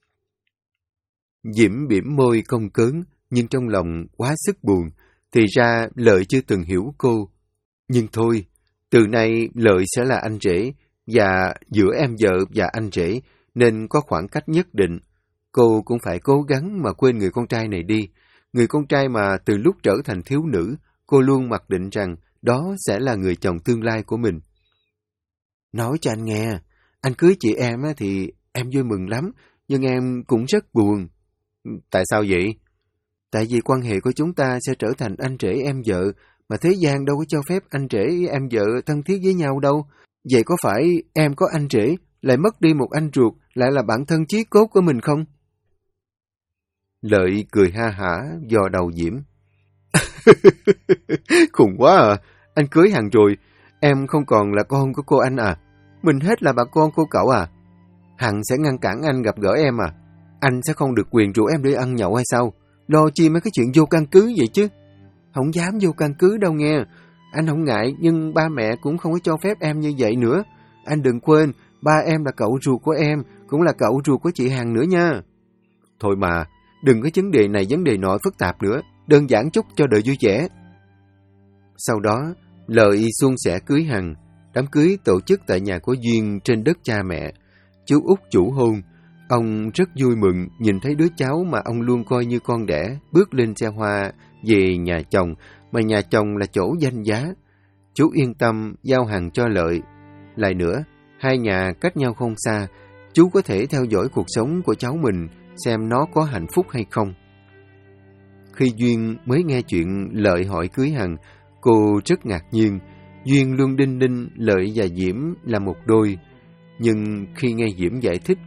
Diễm bỉm môi cong cớn, nhưng trong lòng quá sức buồn. Thì ra Lợi chưa từng hiểu cô. Nhưng thôi, từ nay Lợi sẽ là anh rể, và giữa em vợ và anh rể nên có khoảng cách nhất định. Cô cũng phải cố gắng mà quên người con trai này đi. Người con trai mà từ lúc trở thành thiếu nữ, cô luôn mặc định rằng đó sẽ là người chồng tương lai của mình. Nói cho anh nghe, anh cưới chị em thì em vui mừng lắm, nhưng em cũng rất buồn. Tại sao vậy? Tại vì quan hệ của chúng ta sẽ trở thành anh rể em vợ, mà thế gian đâu có cho phép anh rể em vợ thân thiết với nhau đâu. Vậy có phải em có anh rể, lại mất đi một anh ruột, lại là bạn thân chí cốt của mình không? Lợi cười ha hả, dò đầu Diễm. Khùng quá à, anh cưới Hằng rồi, em không còn là con của cô anh à? Mình hết là bà con cô cậu à? Hằng sẽ ngăn cản anh gặp gỡ em à? Anh sẽ không được quyền rủ em đi ăn nhậu hay sao? Lo chi mấy cái chuyện vô căn cứ vậy chứ? Không dám vô căn cứ đâu nghe. Anh không ngại, nhưng ba mẹ cũng không có cho phép em như vậy nữa. Anh đừng quên, ba em là cậu ruột của em, cũng là cậu ruột của chị Hằng nữa nha. Thôi mà, đừng có vấn đề này vấn đề nọ phức tạp nữa, đơn giản chút cho đợi vui vẻ. Sau đó, Lợi suôn sẻ cưới Hằng. Đám cưới tổ chức tại nhà của Duyên trên đất cha mẹ. Chú Út chủ hôn. Ông rất vui mừng nhìn thấy đứa cháu mà ông luôn coi như con đẻ bước lên xe hoa về nhà chồng, mà nhà chồng là chỗ danh giá. Chú yên tâm giao Hằng cho Lợi. Lại nữa, hai nhà cách nhau không xa, chú có thể theo dõi cuộc sống của cháu mình, xem nó có hạnh phúc hay không. Khi Duyên mới nghe chuyện Lợi hỏi cưới Hằng, cô rất ngạc nhiên. Duyên luôn đinh ninh Lợi và Diễm là một đôi. Nhưng khi nghe Diễm giải thích,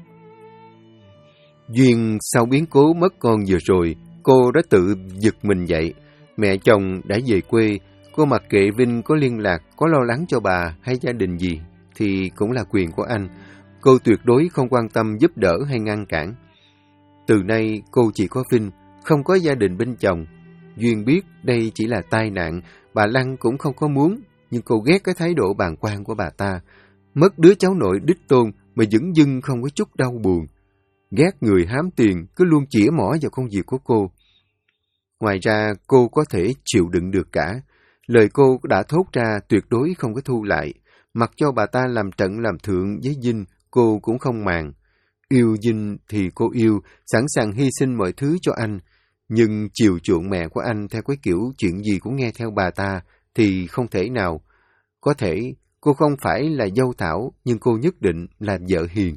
Duyên sau biến cố mất con vừa rồi, cô đã tự giật mình dậy. Mẹ chồng đã về quê, cô mặc kệ Vinh có liên lạc, có lo lắng cho bà hay gia đình gì, thì cũng là quyền của anh. Cô tuyệt đối không quan tâm giúp đỡ hay ngăn cản. Từ nay cô chỉ có Vinh, không có gia đình bên chồng. Duyên biết đây chỉ là tai nạn, bà Lăng cũng không có muốn, nhưng cô ghét cái thái độ bàng quan của bà ta. Mất đứa cháu nội đích tôn mà dửng dưng không có chút đau buồn. Ghét người hám tiền cứ luôn chĩa mỏ vào công việc của cô. Ngoài ra cô có thể chịu đựng được cả. Lời cô đã thốt ra tuyệt đối không có thu lại. Mặc cho bà ta làm trận làm thượng với Vinh, cô cũng không màng. Yêu Vinh thì cô yêu, sẵn sàng hy sinh mọi thứ cho anh. Nhưng chiều chuộng mẹ của anh theo cái kiểu chuyện gì cũng nghe theo bà ta thì không thể nào. Có thể cô không phải là dâu Thảo, nhưng cô nhất định là vợ hiền.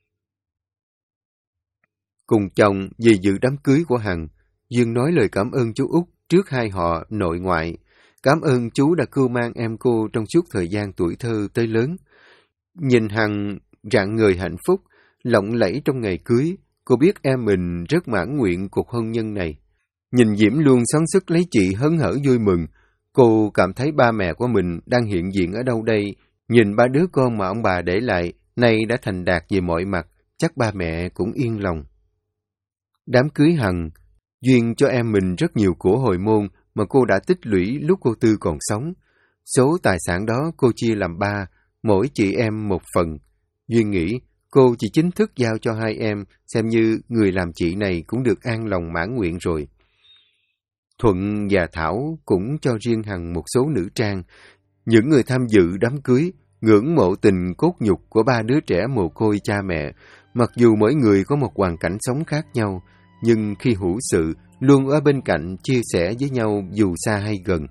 Cùng chồng về dự đám cưới của Hằng, Duyên nói lời cảm ơn chú Út trước hai họ nội ngoại. Cảm ơn chú đã cưu mang em cô trong suốt thời gian tuổi thơ tới lớn. Nhìn Hằng rạng ngời hạnh phúc, lộng lẫy trong ngày cưới, cô biết em mình rất mãn nguyện cuộc hôn nhân này. Nhìn Diễm luôn xoắn sức lấy chị hớn hở vui mừng, cô cảm thấy ba mẹ của mình đang hiện diện ở đâu đây. Nhìn ba đứa con mà ông bà để lại, nay đã thành đạt về mọi mặt, chắc ba mẹ cũng yên lòng. Đám cưới Hằng, Duyên cho em mình rất nhiều của hồi môn mà cô đã tích lũy lúc cô Tư còn sống. Số tài sản đó cô chia làm 3, mỗi chị em một phần. Duyên nghĩ cô chỉ chính thức giao cho hai em, xem như người làm chị này cũng được an lòng mãn nguyện rồi. Thuận và Thảo cũng cho riêng Hằng một số nữ trang. Những người tham dự đám cưới ngưỡng mộ tình cốt nhục của 3 đứa trẻ mồ côi cha mẹ. Mặc dù mỗi người có một hoàn cảnh sống khác nhau, nhưng khi hữu sự luôn ở bên cạnh chia sẻ với nhau dù xa hay gần.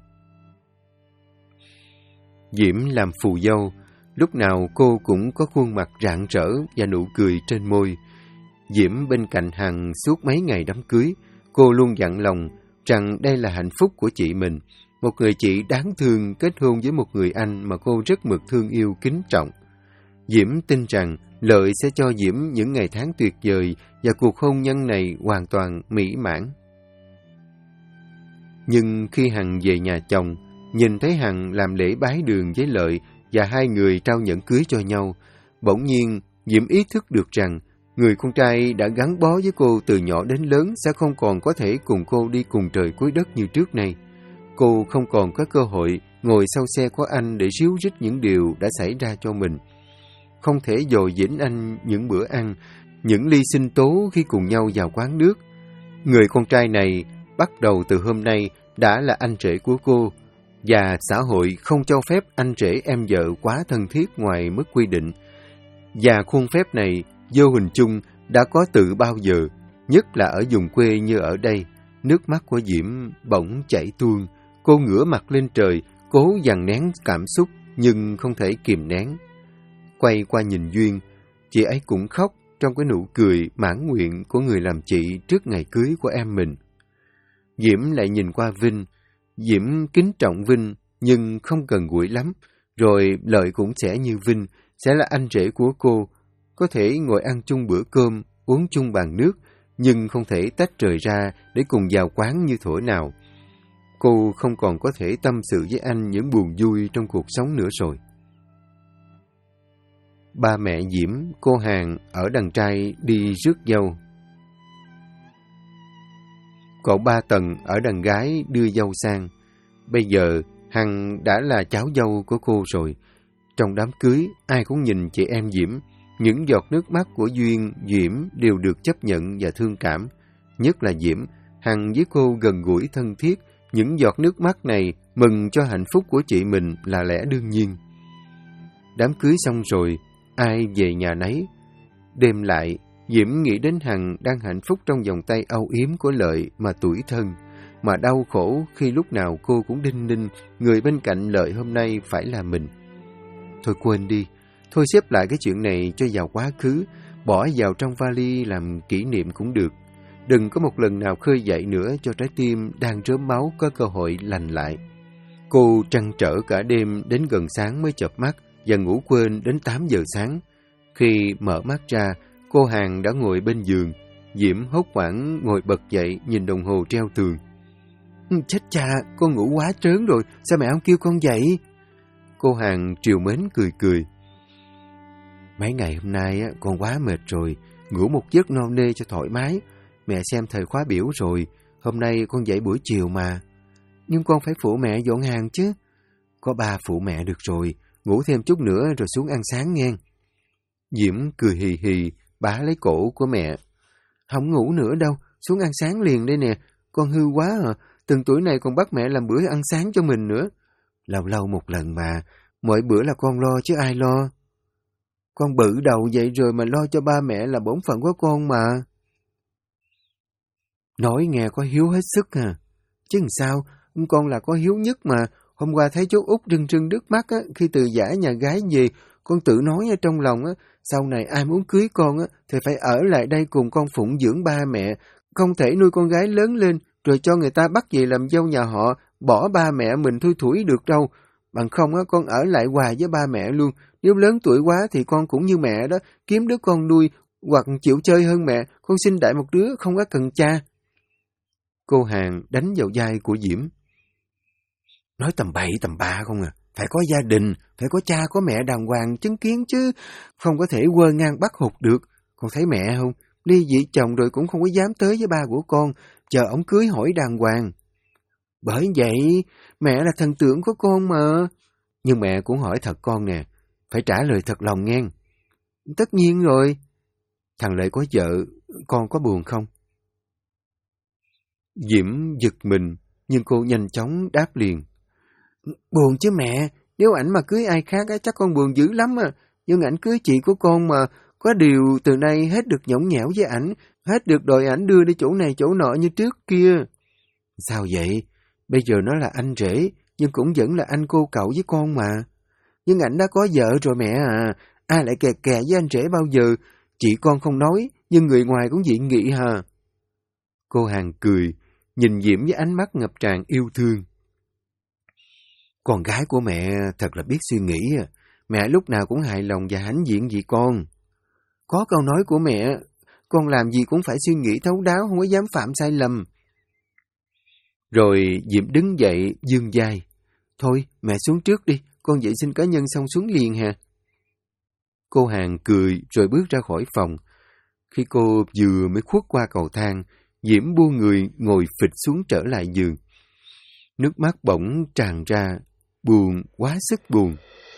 Diễm làm phù dâu, lúc nào cô cũng có khuôn mặt rạng rỡ và nụ cười trên môi. Diễm bên cạnh Hằng suốt mấy ngày đám cưới, cô luôn dặn lòng rằng đây là hạnh phúc của chị mình, một người chị đáng thương kết hôn với một người anh mà cô rất mực thương yêu kính trọng. Diễm tin rằng Lợi sẽ cho Diễm những ngày tháng tuyệt vời và cuộc hôn nhân này hoàn toàn mỹ mãn. Nhưng khi Hằng về nhà chồng, nhìn thấy Hằng làm lễ bái đường với Lợi và hai người trao nhẫn cưới cho nhau, bỗng nhiên Diễm ý thức được rằng người con trai đã gắn bó với cô từ nhỏ đến lớn sẽ không còn có thể cùng cô đi cùng trời cuối đất như trước nay. Cô không còn có cơ hội ngồi sau xe của anh để ríu rít những điều đã xảy ra cho mình. Không thể dồi dĩnh anh những bữa ăn, những ly sinh tố khi cùng nhau vào quán nước. Người con trai này bắt đầu từ hôm nay đã là anh rể của cô, và xã hội không cho phép anh rể em vợ quá thân thiết ngoài mức quy định. Và khuôn phép này vô hình chung đã có từ bao giờ, nhất là ở vùng quê như ở đây. Nước mắt của Diễm bỗng chảy tuôn, cô ngửa mặt lên trời, cố dằn nén cảm xúc nhưng không thể kìm nén. Quay qua nhìn Duyên, chị ấy cũng khóc trong cái nụ cười mãn nguyện của người làm chị trước ngày cưới của em mình. Diễm lại nhìn qua Vinh. Diễm kính trọng Vinh nhưng không gần gũi lắm. Rồi Lợi cũng sẽ như Vinh, sẽ là anh rể của cô. Có thể ngồi ăn chung bữa cơm, uống chung bàn nước, nhưng không thể tách rời ra để cùng vào quán như thuở nào. Cô không còn có thể tâm sự với anh những buồn vui trong cuộc sống nữa rồi. Ba mẹ Diễm, cô Hàn ở đằng trai đi rước dâu. Cậu ba Tần ở đằng gái đưa dâu sang. Bây giờ, Hằng đã là cháu dâu của cô rồi. Trong đám cưới, ai cũng nhìn chị em Diễm. Những giọt nước mắt của Duyên, Diễm đều được chấp nhận và thương cảm. Nhất là Diễm, Hằng với cô gần gũi thân thiết. Những giọt nước mắt này mừng cho hạnh phúc của chị mình là lẽ đương nhiên. Đám cưới xong rồi, ai về nhà nấy. Đêm lại, Diễm nghĩ đến Hằng đang hạnh phúc trong vòng tay âu yếm của Lợi mà tủi thân, mà đau khổ khi lúc nào cô cũng đinh ninh người bên cạnh Lợi hôm nay phải là mình. Thôi quên đi, thôi xếp lại cái chuyện này cho vào quá khứ, bỏ vào trong vali làm kỷ niệm cũng được. Đừng có một lần nào khơi dậy nữa cho trái tim đang rớm máu có cơ hội lành lại. Cô trăn trở cả đêm đến gần sáng mới chợp mắt và ngủ quên đến 8 giờ sáng. Khi mở mắt ra, cô Hằng đã ngồi bên giường. Diễm hốt hoảng ngồi bật dậy nhìn đồng hồ treo tường. Chết cha, con ngủ quá trớn rồi, sao mẹ không kêu con dậy? Cô Hằng trìu mến cười cười. Mấy ngày hôm nay con quá mệt rồi, ngủ một giấc no nê cho thoải mái. Mẹ xem thời khóa biểu rồi, hôm nay con dậy buổi chiều mà. Nhưng con phải phụ mẹ dọn hàng chứ. Có ba phụ mẹ được rồi, ngủ thêm chút nữa rồi xuống ăn sáng nghe. Diễm cười hì hì, bá lấy cổ của mẹ. Không ngủ nữa đâu, xuống ăn sáng liền đây nè. Con hư quá à, từng tuổi này còn bắt mẹ làm bữa ăn sáng cho mình nữa. Lâu lâu một lần mà, mỗi bữa là con lo chứ ai lo. Con bự đầu vậy rồi mà lo cho ba mẹ là bổn phận của con mà. Nói nghe có hiếu hết sức à. Chứ sao, con là có hiếu nhất mà. Hôm qua thấy chú Út rưng rưng nước mắt á, khi từ giả nhà gái về, con tự nói ở trong lòng á, sau này ai muốn cưới con á, thì phải ở lại đây cùng con phụng dưỡng ba mẹ. Không thể nuôi con gái lớn lên, rồi cho người ta bắt về làm dâu nhà họ, bỏ ba mẹ mình thui thủi được đâu. Bằng không á, con ở lại hoài với ba mẹ luôn. Nếu lớn tuổi quá thì con cũng như mẹ đó, kiếm đứa con nuôi, hoặc chịu chơi hơn mẹ, con sinh đại một đứa không có cần cha. Cô Hằng đánh vào vai của Diễm. Nói tầm bậy tầm bạ không à, phải có gia đình, phải có cha có mẹ đàng hoàng chứng kiến chứ, không có thể quơ ngang bắt hụt được. Con thấy mẹ không, ly dị chồng rồi cũng không có dám tới với ba của con, chờ ổng cưới hỏi đàng hoàng. Bởi vậy, mẹ là thần tượng của con mà. Nhưng mẹ cũng hỏi thật con nè, phải trả lời thật lòng nghe. Tất nhiên rồi. Thằng Lợi có vợ, con có buồn không? Diễm giật mình, nhưng cô nhanh chóng đáp liền. Buồn chứ mẹ, nếu ảnh mà cưới ai khác á, chắc con buồn dữ lắm à. Nhưng ảnh cưới chị của con mà, có điều từ nay hết được nhõng nhẽo với ảnh, hết được đòi ảnh đưa đi chỗ này chỗ nọ như trước kia. Sao vậy? Bây giờ nó là anh rể, nhưng cũng vẫn là anh cô cậu với con mà. Nhưng ảnh đã có vợ rồi mẹ à, ai lại kè kè với anh rể bao giờ? Chị con không nói, nhưng người ngoài cũng dị nghị hà. Cô Hằng cười, nhìn Diễm với ánh mắt ngập tràn yêu thương. Con gái của mẹ thật là biết suy nghĩ, mẹ lúc nào cũng hài lòng và hãnh diện vì con. Có câu nói của mẹ, con làm gì cũng phải suy nghĩ thấu đáo, không có dám phạm sai lầm. Rồi Diễm đứng dậy, giương vai. Thôi, mẹ xuống trước đi, con vệ sinh cá nhân xong xuống liền hà. Cô Hằng cười rồi bước ra khỏi phòng. Khi cô vừa mới khuất qua cầu thang, Diễm buông người ngồi phịch xuống trở lại giường. Nước mắt bỗng tràn ra, buồn, quá sức buồn.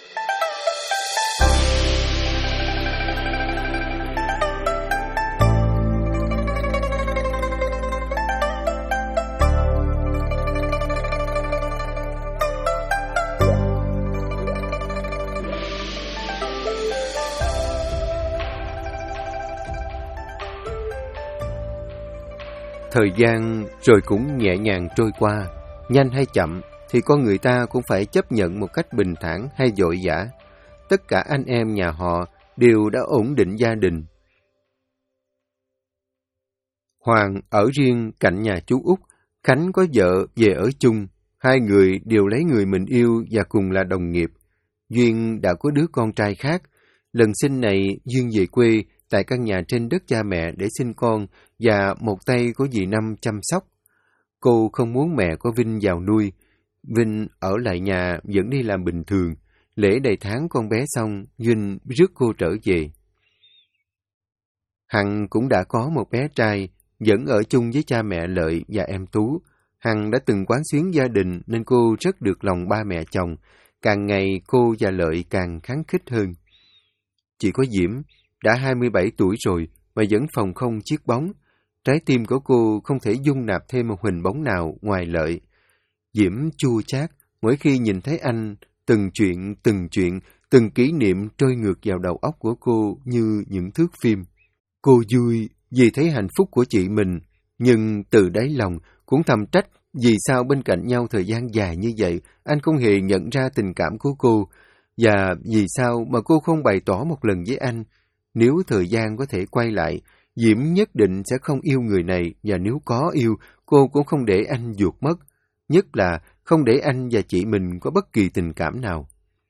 Thời gian rồi cũng nhẹ nhàng trôi qua, nhanh hay chậm thì con người ta cũng phải chấp nhận một cách bình thản hay vội vã. Tất cả anh em nhà họ đều đã ổn định gia đình. Hoàng ở riêng cạnh nhà chú Út, Khánh có vợ về ở chung, hai người đều lấy người mình yêu và cùng là đồng nghiệp. Duyên đã có đứa con trai khác, lần sinh này Duyên về quê tại căn nhà trên đất cha mẹ để sinh con và một tay của dì Năm chăm sóc. Cô không muốn mẹ của Vinh vào nuôi. Vinh ở lại nhà vẫn đi làm bình thường. Lễ đầy tháng con bé xong, Vinh rước cô trở về. Hằng cũng đã có một bé trai, vẫn ở chung với cha mẹ Lợi và em Tú. Hằng đã từng quán xuyến gia đình nên cô rất được lòng ba mẹ chồng. Càng ngày cô và Lợi càng kháng khích hơn. Chỉ có Diễm đã 27 tuổi rồi mà vẫn phòng không chiếc bóng. Trái tim của cô không thể dung nạp thêm một hình bóng nào ngoài Lợi. Diễm chua chát mỗi khi nhìn thấy anh, từng chuyện, từng kỷ niệm trôi ngược vào đầu óc của cô như những thước phim. Cô vui vì thấy hạnh phúc của chị mình, nhưng từ đáy lòng cũng thầm trách vì sao bên cạnh nhau thời gian dài như vậy anh không hề nhận ra tình cảm của cô, và vì sao mà cô không bày tỏ một lần với anh. Nếu thời gian có thể quay lại, Diễm nhất định sẽ không yêu người này, và nếu có yêu, cô cũng không để anh vụt mất, nhất là không để anh và chị mình có bất kỳ tình cảm nào.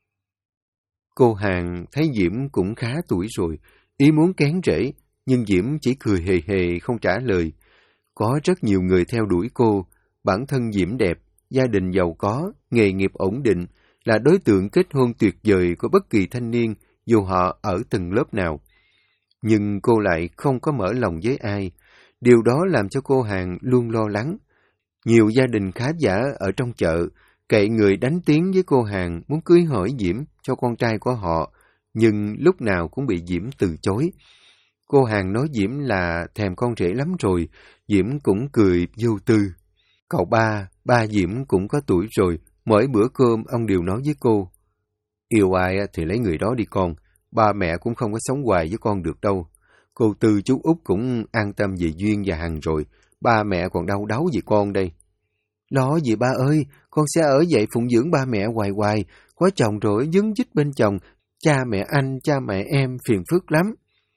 Cô Hàn thấy Diễm cũng khá tuổi rồi, ý muốn kén rễ, nhưng Diễm chỉ cười hề hề không trả lời. Có rất nhiều người theo đuổi cô, bản thân Diễm đẹp, gia đình giàu có, nghề nghiệp ổn định, là đối tượng kết hôn tuyệt vời của bất kỳ thanh niên, dù họ ở tầng lớp nào. Nhưng cô lại không có mở lòng với ai. Điều đó làm cho cô Hàn luôn lo lắng. Nhiều gia đình khá giả ở trong chợ, cậy người đánh tiếng với cô Hàn muốn cưới hỏi Diễm cho con trai của họ, nhưng lúc nào cũng bị Diễm từ chối. Cô Hàn nói Diễm là thèm con rể lắm rồi, Diễm cũng cười vô tư. Cậu ba Diễm cũng có tuổi rồi, mỗi bữa cơm ông đều nói với cô: yêu ai thì lấy người đó đi con, ba mẹ cũng không có sống hoài với con được đâu. Cô Tư chú Út cũng an tâm về Duyên và Hằng rồi, ba mẹ còn đau đáu gì con đây. Lo gì ba ơi, con sẽ ở vậy phụng dưỡng ba mẹ hoài hoài, có chồng rồi dứng dít bên chồng, cha mẹ anh, cha mẹ em phiền phức lắm.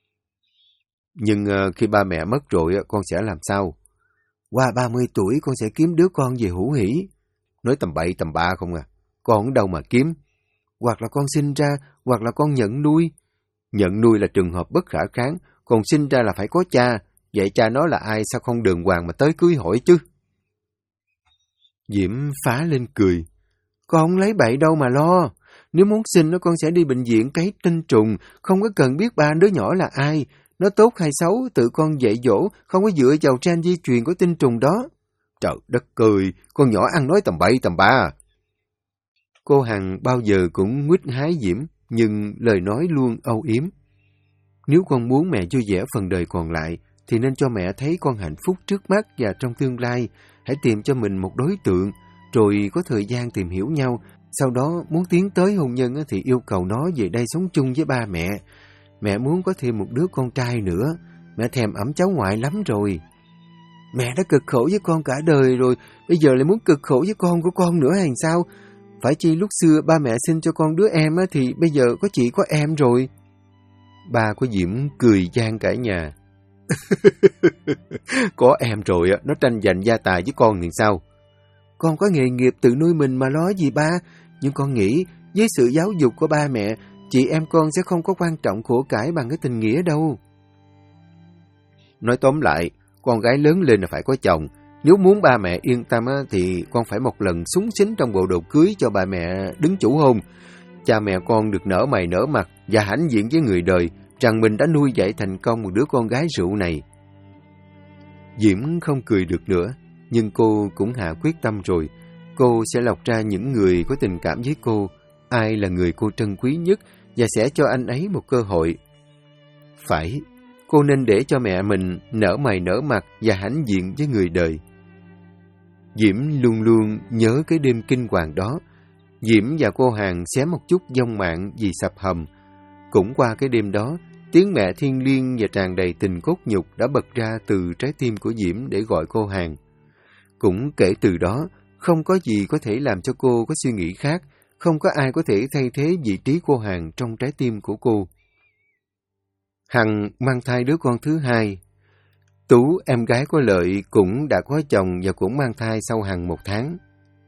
Nhưng khi ba mẹ mất rồi con sẽ làm sao? Qua 30 tuổi con sẽ kiếm đứa con về hữu hỉ. Nói tầm bậy tầm bạ không à, con ở đâu mà kiếm? Hoặc là con sinh ra, hoặc là con nhận nuôi. Nhận nuôi là trường hợp bất khả kháng, còn sinh ra là phải có cha. Vậy cha nó là ai, sao không đàng hoàng mà tới cưới hỏi chứ? Diễm phá lên cười. Con không lấy bậy đâu mà lo. Nếu muốn sinh nó con sẽ đi bệnh viện cấy tinh trùng, không có cần biết ba đứa nhỏ là ai. Nó tốt hay xấu, tự con dạy dỗ, không có dựa vào gen di truyền của tinh trùng đó. Trời đất cười, con nhỏ ăn nói tầm bậy tầm bạ. Cô Hằng bao giờ cũng nguýt hái Diễm, nhưng lời nói luôn âu yếm. Nếu con muốn mẹ vui vẻ phần đời còn lại, thì nên cho mẹ thấy con hạnh phúc trước mắt và trong tương lai. Hãy tìm cho mình một đối tượng, rồi có thời gian tìm hiểu nhau. Sau đó muốn tiến tới hôn nhân thì yêu cầu nó về đây sống chung với ba mẹ. Mẹ muốn có thêm một đứa con trai nữa. Mẹ thèm ẵm cháu ngoại lắm rồi. Mẹ đã cực khổ với con cả đời rồi, bây giờ lại muốn cực khổ với con của con nữa hay sao? Phải chi lúc xưa ba mẹ sinh cho con đứa em thì bây giờ có chị có em rồi. Ba của Diễm cười gian cả nhà. Có em rồi nó tranh giành gia tài với con thì sao? Con có nghề nghiệp tự nuôi mình mà lo gì ba. Nhưng con nghĩ với sự giáo dục của ba mẹ, chị em con sẽ không có quan trọng của cải bằng cái tình nghĩa đâu. Nói tóm lại, con gái lớn lên là phải có chồng. Nếu muốn ba mẹ yên tâm thì con phải một lần xúng xính trong bộ đồ cưới cho ba mẹ đứng chủ hôn. Cha mẹ con được nở mày nở mặt và hãnh diện với người đời rằng mình đã nuôi dạy thành công một đứa con gái rượu này. Diễm không cười được nữa, nhưng cô cũng hạ quyết tâm rồi. Cô sẽ lọc ra những người có tình cảm với cô, ai là người cô trân quý nhất, và sẽ cho anh ấy một cơ hội. Phải, cô nên để cho mẹ mình nở mày nở mặt và hãnh diện với người đời. Diễm luôn luôn nhớ cái đêm kinh hoàng đó. Diễm và cô Hàn xé một chút vong mạng vì sập hầm. Cũng qua cái đêm đó, tiếng mẹ thiêng liêng và tràn đầy tình cốt nhục đã bật ra từ trái tim của Diễm để gọi cô Hàn. Cũng kể từ đó, không có gì có thể làm cho cô có suy nghĩ khác, không có ai có thể thay thế vị trí cô Hàn trong trái tim của cô. Hằng mang thai đứa con thứ hai. Tú, em gái của Lợi, cũng đã có chồng và cũng mang thai sau Hằng 1 tháng.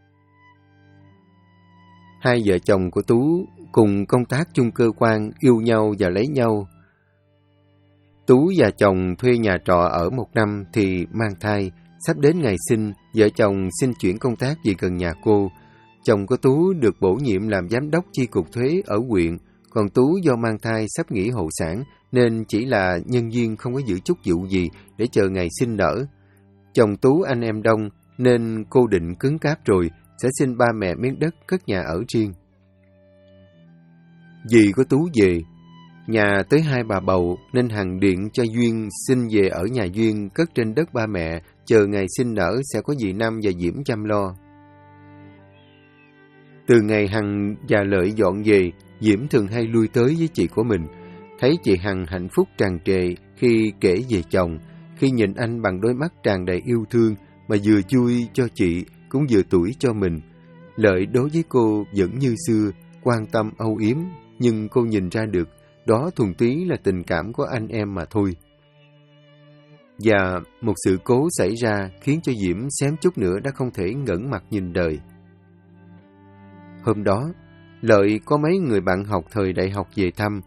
Hai vợ chồng của Tú cùng công tác chung cơ quan, yêu nhau và lấy nhau. Tú và chồng thuê nhà trọ ở 1 năm thì mang thai. Sắp đến ngày sinh, vợ chồng xin chuyển công tác về gần nhà cô. Chồng của Tú được bổ nhiệm làm giám đốc chi cục thuế ở huyện, còn Tú do mang thai sắp nghỉ hộ sản nên chỉ là nhân viên không có giữ chức vụ gì để chờ ngày sinh nở. Chồng Tú anh em đông, nên cô định cứng cáp rồi sẽ xin ba mẹ miếng đất cất nhà ở riêng. Dì có Tú về, nhà tới 2 bà bầu nên Hằng điện cho Duyên xin về ở nhà Duyên cất trên đất ba mẹ, chờ ngày sinh nở sẽ có dì Năm và Diễm chăm lo. Từ ngày Hằng và Lợi dọn về, Diễm thường hay lui tới với chị của mình. Thấy chị Hằng hạnh phúc tràn trề khi kể về chồng, khi nhìn anh bằng đôi mắt tràn đầy yêu thương mà vừa vui cho chị cũng vừa tủi cho mình. Lợi đối với cô vẫn như xưa, quan tâm âu yếm, nhưng cô nhìn ra được đó thuần túy là tình cảm của anh em mà thôi. Và một sự cố xảy ra khiến cho Diễm xém chút nữa đã không thể ngẩng mặt nhìn đời. Hôm đó, Lợi có mấy người bạn học thời đại học về thăm.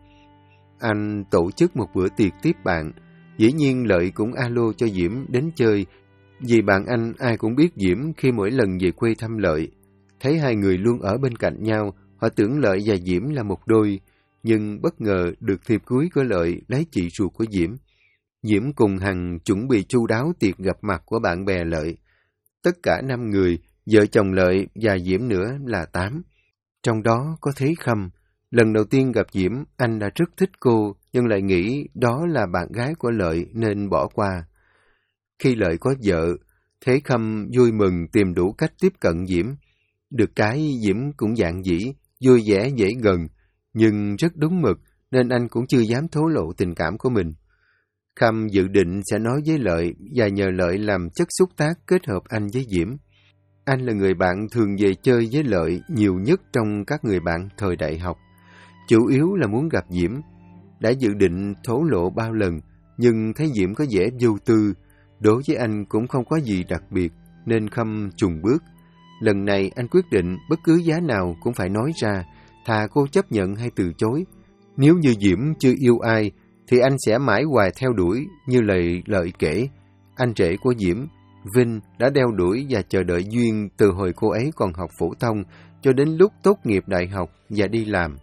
Anh tổ chức một bữa tiệc tiếp bạn. Dĩ nhiên Lợi cũng alo cho Diễm đến chơi, vì bạn anh ai cũng biết Diễm khi mỗi lần về quê thăm Lợi. Thấy hai người luôn ở bên cạnh nhau, họ tưởng Lợi và Diễm là một đôi, nhưng bất ngờ được thiệp cưới của Lợi lấy chị ruột của Diễm. Diễm cùng Hằng chuẩn bị chu đáo tiệc gặp mặt của bạn bè Lợi. Tất cả 5 người, vợ chồng Lợi và Diễm nữa là 8. Trong đó có Thế Khâm. Lần đầu tiên gặp Diễm, anh đã rất thích cô, nhưng lại nghĩ đó là bạn gái của Lợi nên bỏ qua. Khi Lợi có vợ, Thế Khâm vui mừng tìm đủ cách tiếp cận Diễm. Được cái Diễm cũng dạn dĩ, vui vẻ dễ gần, nhưng rất đúng mực nên anh cũng chưa dám thổ lộ tình cảm của mình. Khâm dự định sẽ nói với Lợi và nhờ Lợi làm chất xúc tác kết hợp anh với Diễm. Anh là người bạn thường về chơi với Lợi nhiều nhất trong các người bạn thời đại học. Chủ yếu là muốn gặp Diễm. Đã dự định thổ lộ bao lần, nhưng thấy Diễm có vẻ vô tư. Đối với anh cũng không có gì đặc biệt, nên Khâm chùng bước. Lần này anh quyết định bất cứ giá nào cũng phải nói ra, thà cô chấp nhận hay từ chối. Nếu như Diễm chưa yêu ai, thì anh sẽ mãi hoài theo đuổi, như lời Lợi kể. Anh rể của Diễm, Vinh, đã đeo đuổi và chờ đợi Duyên từ hồi cô ấy còn học phổ thông cho đến lúc tốt nghiệp đại học và đi làm.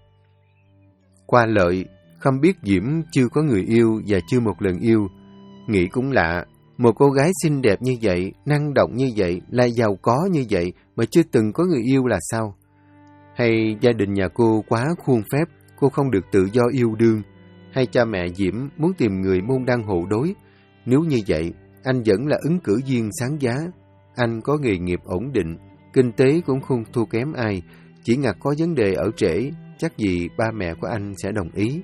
Qua Lợi, Khâm biết Diễm chưa có người yêu và chưa một lần yêu. Nghĩ cũng lạ, một cô gái xinh đẹp như vậy, năng động như vậy, lại giàu có như vậy mà chưa từng có người yêu là sao? Hay gia đình nhà cô quá khuôn phép, cô không được tự do yêu đương? Hay cha mẹ Diễm muốn tìm người môn đăng hộ đối? Nếu như vậy, anh vẫn là ứng cử viên sáng giá. Anh có nghề nghiệp ổn định, kinh tế cũng không thua kém ai, chỉ ngặt có vấn đề ở trễ, chắc gì ba mẹ của anh sẽ đồng ý.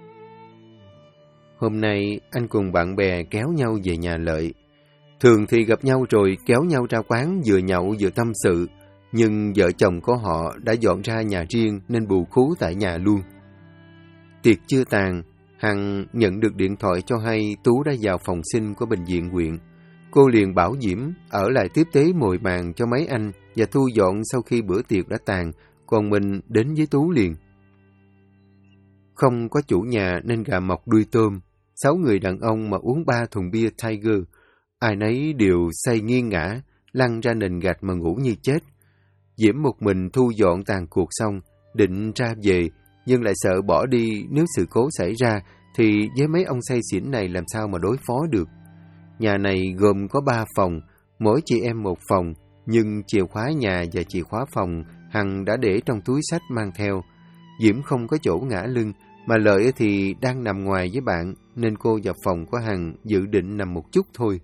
Hôm nay, anh cùng bạn bè kéo nhau về nhà Lợi. Thường thì gặp nhau rồi kéo nhau ra quán vừa nhậu vừa tâm sự, nhưng vợ chồng của họ đã dọn ra nhà riêng nên bù khú tại nhà luôn. Tiệc chưa tàn, Hằng nhận được điện thoại cho hay Tú đã vào phòng sinh của bệnh viện huyện. Cô liền bảo Diễm ở lại tiếp tế mồi màng cho mấy anh và thu dọn sau khi bữa tiệc đã tàn, còn mình đến với Tú liền. Không có chủ nhà nên gà mọc đuôi tôm, 6 người đàn ông mà uống 3 thùng bia Tiger. Ai nấy đều say nghiêng ngã, lăn ra nền gạch mà ngủ như chết. Diễm một mình thu dọn tàn cuộc xong, định ra về, nhưng lại sợ bỏ đi nếu sự cố xảy ra, thì với mấy ông say xỉn này làm sao mà đối phó được. Nhà này gồm có 3 phòng, mỗi chị em một phòng, nhưng chìa khóa nhà và chìa khóa phòng Hằng đã để trong túi xách mang theo. Diễm không có chỗ ngả lưng, mà Lợi thì đang nằm ngoài với bạn, nên cô vào phòng của Hằng dự định nằm một chút thôi.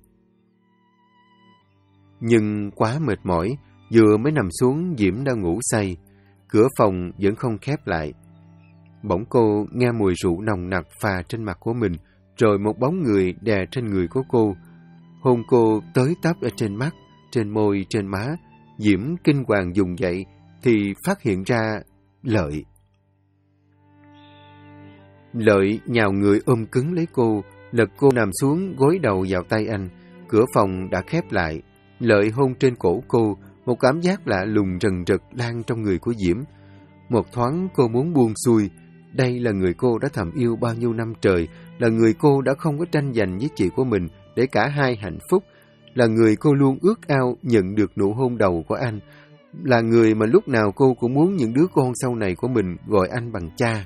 Nhưng quá mệt mỏi, vừa mới nằm xuống Diễm đã ngủ say, cửa phòng vẫn không khép lại. Bỗng cô nghe mùi rượu nồng nặc phà trên mặt của mình, rồi một bóng người đè trên người của cô. Hôn cô tới tấp ở trên mắt, trên môi, trên má. Diễm kinh hoàng dùng dậy, thì phát hiện ra Lợi. Lợi nhào người ôm cứng lấy cô, lật cô nằm xuống gối đầu vào tay anh. Cửa phòng đã khép lại. Lợi hôn trên cổ cô, một cảm giác lạ lùng rần rật lan trong người của Diễm. Một thoáng cô muốn buông xuôi. Đây là người cô đã thầm yêu bao nhiêu năm trời, là người cô đã không có tranh giành với chị của mình để cả hai hạnh phúc, là người cô luôn ước ao nhận được nụ hôn đầu của anh, là người mà lúc nào cô cũng muốn những đứa con sau này của mình gọi anh bằng cha.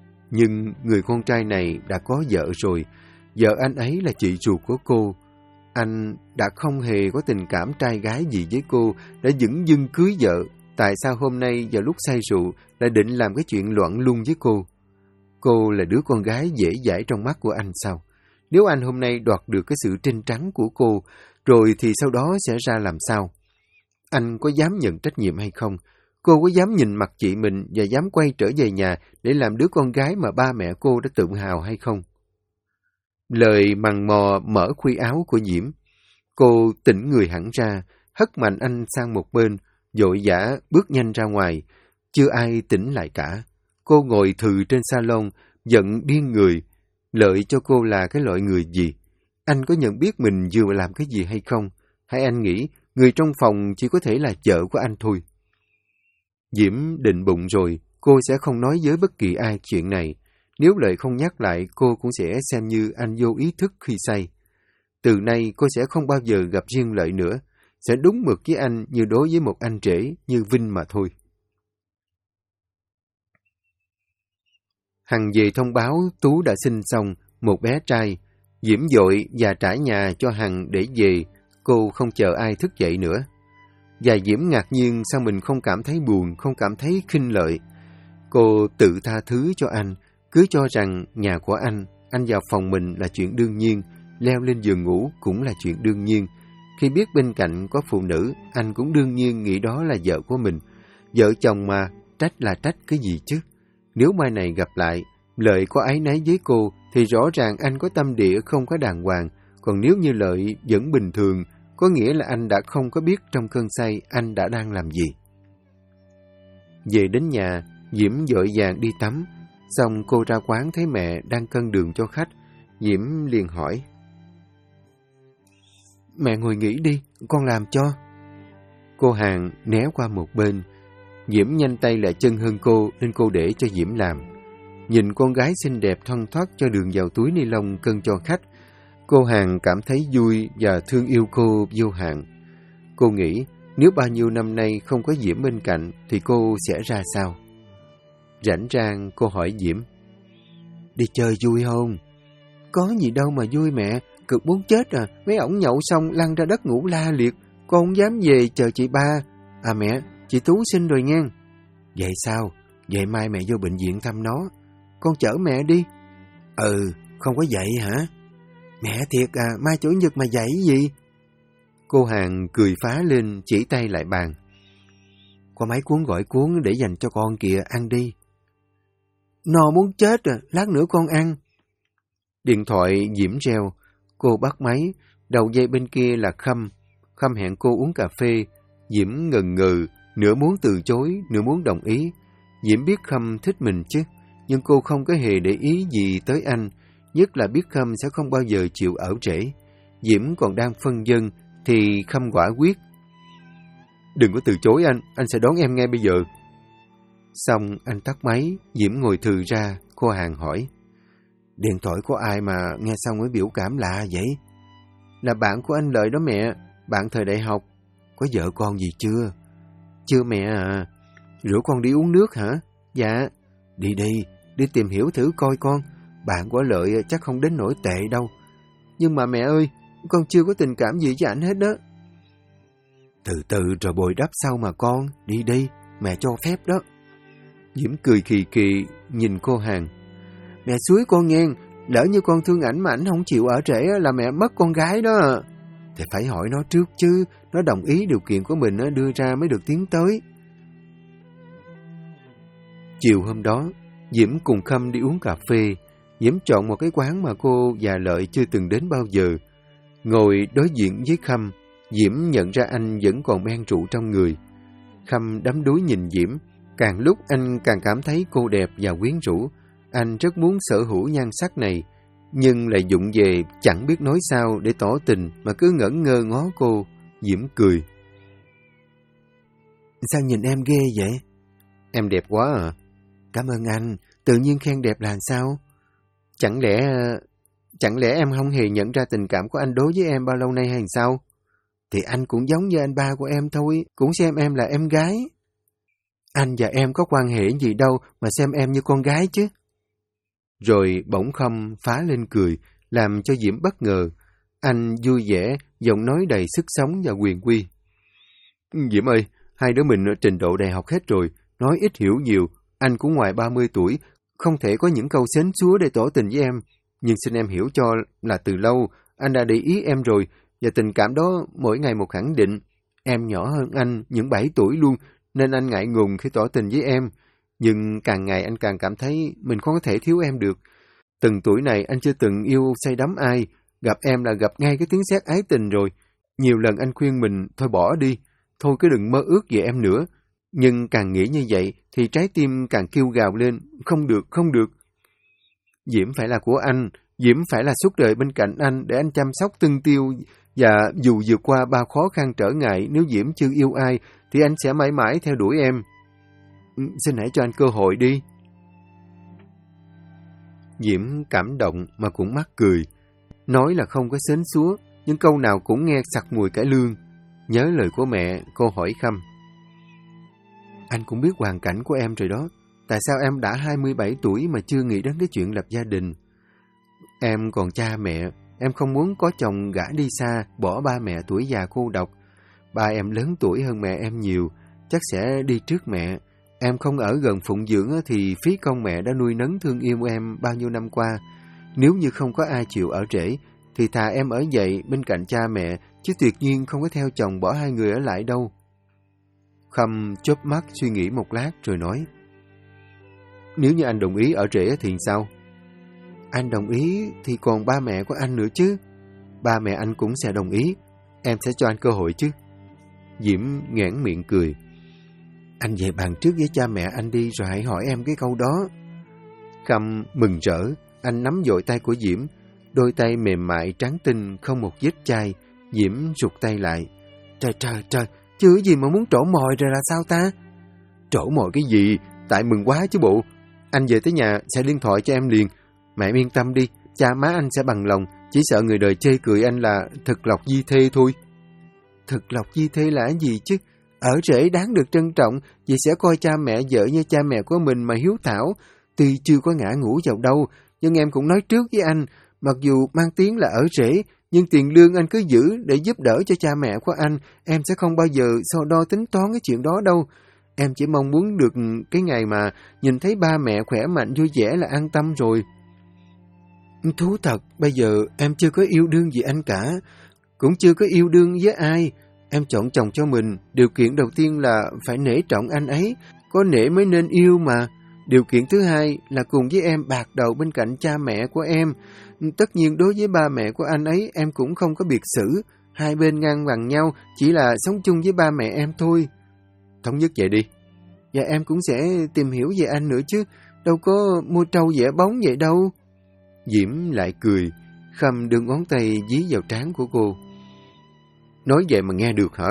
Nhưng người con trai này đã có vợ rồi, vợ anh ấy là chị ruột của cô. anh đã không hề có tình cảm trai gái gì với cô, đã dửng dưng cưới vợ. Tại sao hôm nay vào lúc say rượu lại định làm cái chuyện loạn luân với cô? Cô là đứa con gái dễ dãi trong mắt của anh sao? Nếu anh hôm nay đoạt được cái sự trinh trắng của cô, rồi thì sau đó sẽ ra làm sao? Anh có dám nhận trách nhiệm hay không? Cô có dám nhìn mặt chị mình và dám quay trở về nhà để làm đứa con gái mà ba mẹ cô đã tự hào hay không? Lời mằn mò mở khuy áo của Diễm. Cô tỉnh người hẳn ra, hất mạnh anh sang một bên, vội vã bước nhanh ra ngoài. Chưa ai tỉnh lại cả. Cô ngồi thừ trên salon, giận điên người. Lợi cho cô là cái loại người gì? Anh có nhận biết mình vừa làm cái gì hay không? Hay anh nghĩ người trong phòng chỉ có thể là vợ của anh thôi? Diễm định bụng rồi, cô sẽ không nói với bất kỳ ai chuyện này. Nếu Lợi không nhắc lại, cô cũng sẽ xem như anh vô ý thức khi say. Từ nay cô sẽ không bao giờ gặp riêng Lợi nữa, sẽ đúng mực với anh như đối với một anh rể như Vinh mà thôi. Hằng về thông báo Tú đã sinh xong một bé trai. Diễm vội và trả nhà cho Hằng để về, cô không chờ ai thức dậy nữa. Và Diễm ngạc nhiên sao mình không cảm thấy buồn, không cảm thấy khinh Lợi. Cô tự tha thứ cho anh, cứ cho rằng nhà của anh vào phòng mình là chuyện đương nhiên, leo lên giường ngủ cũng là chuyện đương nhiên. Khi biết bên cạnh có phụ nữ, anh cũng đương nhiên nghĩ đó là vợ của mình. Vợ chồng mà, trách là trách cái gì chứ? Nếu mai này gặp lại, Lợi có áy náy với cô, thì rõ ràng anh có tâm địa không có đàng hoàng. Còn nếu như Lợi vẫn bình thường, có nghĩa là anh đã không có biết trong cơn say anh đã đang làm gì. Về đến nhà, Diễm vội vàng đi tắm. Xong cô ra quán thấy mẹ đang cân đường cho khách. Diễm liền hỏi: "Mẹ ngồi nghỉ đi, con làm cho." Cô Hàn né qua một bên. Diễm nhanh tay lại chân hơn cô nên cô để cho Diễm làm. Nhìn con gái xinh đẹp thoăn thoắt cho đường vào túi ni lông cân cho khách, cô Hàn cảm thấy vui và thương yêu cô vô hạn. Cô nghĩ nếu bao nhiêu năm nay không có Diễm bên cạnh thì cô sẽ ra sao? Rảnh rang cô hỏi Diễm: "Đi chơi vui không?" "Có gì đâu mà vui mẹ, cực muốn chết à. Mấy ổng nhậu xong lăn ra đất ngủ la liệt, con không dám về chờ chị ba. À mẹ, chị Tú sinh rồi nghe." "Vậy sao? Vậy mai mẹ vô bệnh viện thăm nó. Con chở mẹ đi." "Ừ, không có dậy hả?" "Mẹ thiệt à, mai chủ nhật mà dậy gì?" Cô Hàn cười phá lên, chỉ tay lại bàn: "Có mấy cuốn gỏi cuốn để dành cho con kìa, ăn đi." "No muốn chết à, lát nữa con ăn." Điện thoại Diễm reo, cô bắt máy, đầu dây bên kia là Khâm. Khâm hẹn cô uống cà phê. Diễm ngần ngừ, nửa muốn từ chối, nửa muốn đồng ý. Diễm biết Khâm thích mình chứ, nhưng cô không có hề để ý gì tới anh, nhất là biết Khâm sẽ không bao giờ chịu ở trễ. Diễm còn đang phân vân, thì Khâm quả quyết: "Đừng có từ chối anh sẽ đón em ngay bây giờ." Xong anh tắt máy, Diễm ngồi thừ ra, cô Hàn hỏi: "Điện thoại của ai mà nghe xong mới biểu cảm lạ vậy?" "Là bạn của anh Lợi đó mẹ, bạn thời đại học." "Có vợ con gì chưa?" "Chưa mẹ à." "Rủ con đi uống nước hả?" "Dạ." Đi đi tìm hiểu thử coi con, bạn của Lợi chắc không đến nỗi tệ đâu." "Nhưng mà mẹ ơi, con chưa có tình cảm gì với ảnh hết đó." "Từ từ rồi bồi đắp sau mà con, đi, mẹ cho phép đó." Diễm cười kỳ kỳ, nhìn cô Hàn: "Mẹ xúi con nghe, lỡ như con thương ảnh mà ảnh không chịu ở trễ là mẹ mất con gái đó." "Thì phải hỏi nó trước chứ, nó đồng ý điều kiện của mình đưa ra mới được tiến tới." Chiều hôm đó, Diễm cùng Khâm đi uống cà phê. Diễm chọn một cái quán mà cô và Lợi chưa từng đến bao giờ. Ngồi đối diện với Khâm, Diễm nhận ra anh vẫn còn men rượu trong người. Khâm đắm đuối nhìn Diễm, càng lúc anh càng cảm thấy cô đẹp và quyến rũ. Anh rất muốn sở hữu nhan sắc này, nhưng lại vụng về chẳng biết nói sao để tỏ tình mà cứ ngẩn ngơ ngó cô. Diễm cười: "Sao nhìn em ghê vậy?" "Em đẹp quá à." "Cảm ơn anh, tự nhiên khen đẹp là sao?" Chẳng lẽ em không hề nhận ra tình cảm của anh đối với em bao lâu nay hay sao?" "Thì anh cũng giống như anh ba của em thôi, cũng xem em là em gái." "Anh và em có quan hệ gì đâu mà xem em như con gái chứ." Rồi bỗng Khâm phá lên cười, làm cho Diễm bất ngờ. Anh vui vẻ giọng nói đầy sức sống và quyền uy. Diễm ơi, hai đứa mình trình độ đại học hết rồi, nói ít hiểu nhiều, anh cũng ngoài 30 tuổi, không thể có những câu xến xúa để tỏ tình với em. Nhưng xin em hiểu cho là từ lâu, anh đã để ý em rồi, và tình cảm đó mỗi ngày một khẳng định. Em nhỏ hơn anh những 7 tuổi luôn, nên anh ngại ngùng khi tỏ tình với em. Nhưng càng ngày anh càng cảm thấy mình không có thể thiếu em được. Từng tuổi này anh chưa từng yêu say đắm ai, gặp em là gặp ngay cái tiếng sét ái tình rồi. Nhiều lần anh khuyên mình thôi bỏ đi, thôi cứ đừng mơ ước về em nữa. Nhưng càng nghĩ như vậy thì trái tim càng kêu gào lên, không được, không được. Diễm phải là của anh, Diễm phải là suốt đời bên cạnh anh để anh chăm sóc tưng tiêu, và dù vượt qua bao khó khăn trở ngại, nếu Diễm chưa yêu ai thì anh sẽ mãi mãi theo đuổi em. Xin hãy cho anh cơ hội đi. Diễm cảm động mà cũng mắc cười. Nói là không có xến xúa, nhưng câu nào cũng nghe sặc mùi cải lương. Nhớ lời của mẹ, cô hỏi Khâm. Anh cũng biết hoàn cảnh của em rồi đó. Tại sao em đã 27 tuổi mà chưa nghĩ đến cái chuyện lập gia đình? Em còn cha mẹ, em không muốn có chồng gả đi xa, bỏ ba mẹ tuổi già cô độc. Ba em lớn tuổi hơn mẹ em nhiều, chắc sẽ đi trước mẹ. Em không ở gần phụng dưỡng thì phí công mẹ đã nuôi nấng thương yêu em bao nhiêu năm qua. Nếu như không có ai chịu ở rể, thì thà em ở dậy bên cạnh cha mẹ, chứ tuyệt nhiên không có theo chồng bỏ hai người ở lại đâu. Khâm chớp mắt suy nghĩ một lát rồi nói. Nếu như anh đồng ý ở rể thì sao? Anh đồng ý thì còn ba mẹ của anh nữa chứ. Ba mẹ anh cũng sẽ đồng ý. Em sẽ cho anh cơ hội chứ. Diễm nhoẻn miệng cười. Anh về bàn trước với cha mẹ anh đi rồi hãy hỏi em cái câu đó. Khâm mừng rỡ, anh nắm vội tay của Diễm. Đôi tay mềm mại trắng tinh không một vết chai. Diễm rụt tay lại. Trời, chữ gì mà muốn trổ mồi rồi là sao ta? Trổ mồi cái gì? Tại mừng quá chứ bộ. Anh về tới nhà sẽ liên thoại cho em liền. Mẹ em yên tâm đi, cha má anh sẽ bằng lòng. Chỉ sợ người đời chê cười anh là thực lộc di thê thôi. Thực lộc di thê là cái gì chứ? Ở rể đáng được trân trọng, vì sẽ coi cha mẹ vợ như cha mẹ của mình mà hiếu thảo. Tuy chưa có ngã ngũ vào đâu, nhưng em cũng nói trước với anh, mặc dù mang tiếng là ở rể, nhưng tiền lương anh cứ giữ để giúp đỡ cho cha mẹ của anh. Em sẽ không bao giờ so đo tính toán cái chuyện đó đâu. Em chỉ mong muốn được cái ngày mà nhìn thấy ba mẹ khỏe mạnh vui vẻ là an tâm rồi. Thú thật, bây giờ em chưa có yêu đương gì anh cả, cũng chưa có yêu đương với ai. Em chọn chồng cho mình, điều kiện đầu tiên là phải nể trọng anh ấy, có nể mới nên yêu mà. Điều kiện thứ hai là cùng với em bạc đầu bên cạnh cha mẹ của em. Tất nhiên đối với ba mẹ của anh ấy em cũng không có biệt xử, hai bên ngang bằng nhau, chỉ là sống chung với ba mẹ em thôi. Thống nhất vậy đi. Và em cũng sẽ tìm hiểu về anh nữa chứ, đâu có mua trâu vẽ bóng vậy đâu. Diễm lại cười, Khâm đưa ngón tay dí vào trán của cô. Nói vậy mà nghe được hả?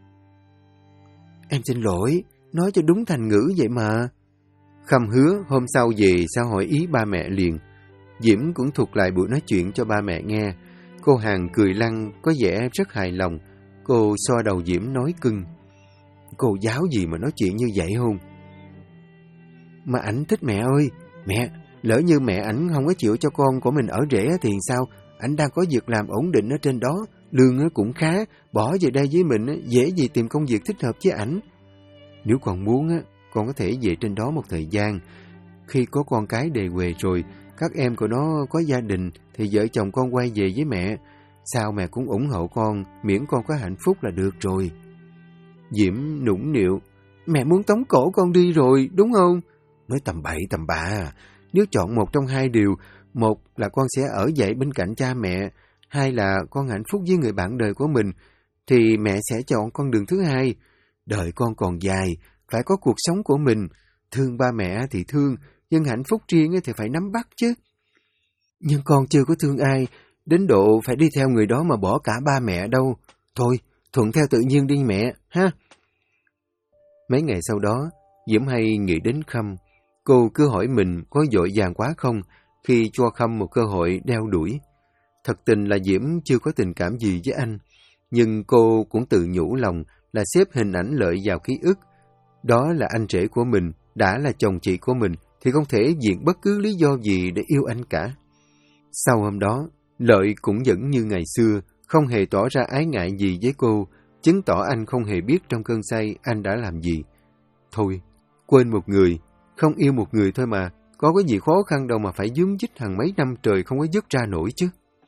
Em xin lỗi, nói cho đúng thành ngữ vậy mà. Khâm hứa hôm sau về sẽ hỏi ý ba mẹ liền. Diễm cũng thuật lại buổi nói chuyện cho ba mẹ nghe. Cô Hằng cười lăn, có vẻ rất hài lòng. Cô xoa đầu Diễm nói cưng. Cô giáo gì mà nói chuyện như vậy không? Mà ảnh thích mẹ ơi. Mẹ, lỡ như mẹ ảnh không có chịu cho con của mình ở rể thì sao? Ảnh đang có việc làm ổn định ở trên đó, lương cũng khá, bỏ về đây với mình dễ gì tìm công việc thích hợp với ảnh. Nếu con muốn, con có thể về trên đó một thời gian. Khi có con cái đề huề rồi, các em của nó có gia đình thì vợ chồng con quay về với mẹ. Sao mẹ cũng ủng hộ con, miễn con có hạnh phúc là được rồi. Diễm nũng nịu. Mẹ muốn tống cổ con đi rồi, đúng không? Nói tầm bậy tầm bạ. Nếu chọn một trong hai điều, một là con sẽ ở dậy bên cạnh cha mẹ, hai là con hạnh phúc với người bạn đời của mình, thì mẹ sẽ chọn con đường thứ hai. Đời con còn dài, phải có cuộc sống của mình. Thương ba mẹ thì thương, nhưng hạnh phúc riêng thì phải nắm bắt chứ. Nhưng con chưa có thương ai, đến độ phải đi theo người đó mà bỏ cả ba mẹ đâu. Thôi, thuận theo tự nhiên đi mẹ, ha. Mấy ngày sau đó, Diễm hay nghĩ đến Khâm. Cô cứ hỏi mình có vội vàng quá không khi cho Khâm một cơ hội đeo đuổi. Thật tình là Diễm chưa có tình cảm gì với anh, nhưng cô cũng tự nhủ lòng là xếp hình ảnh Lợi vào ký ức. Đó là anh rể của mình, đã là chồng chị của mình, thì không thể viện bất cứ lý do gì để yêu anh cả. Sau hôm đó, Lợi cũng vẫn như ngày xưa, không hề tỏ ra ái ngại gì với cô, chứng tỏ anh không hề biết trong cơn say anh đã làm gì. Thôi, quên một người, không yêu một người thôi mà, có cái gì khó khăn đâu mà phải dướng dít hàng mấy năm trời không có dứt ra nổi chứ.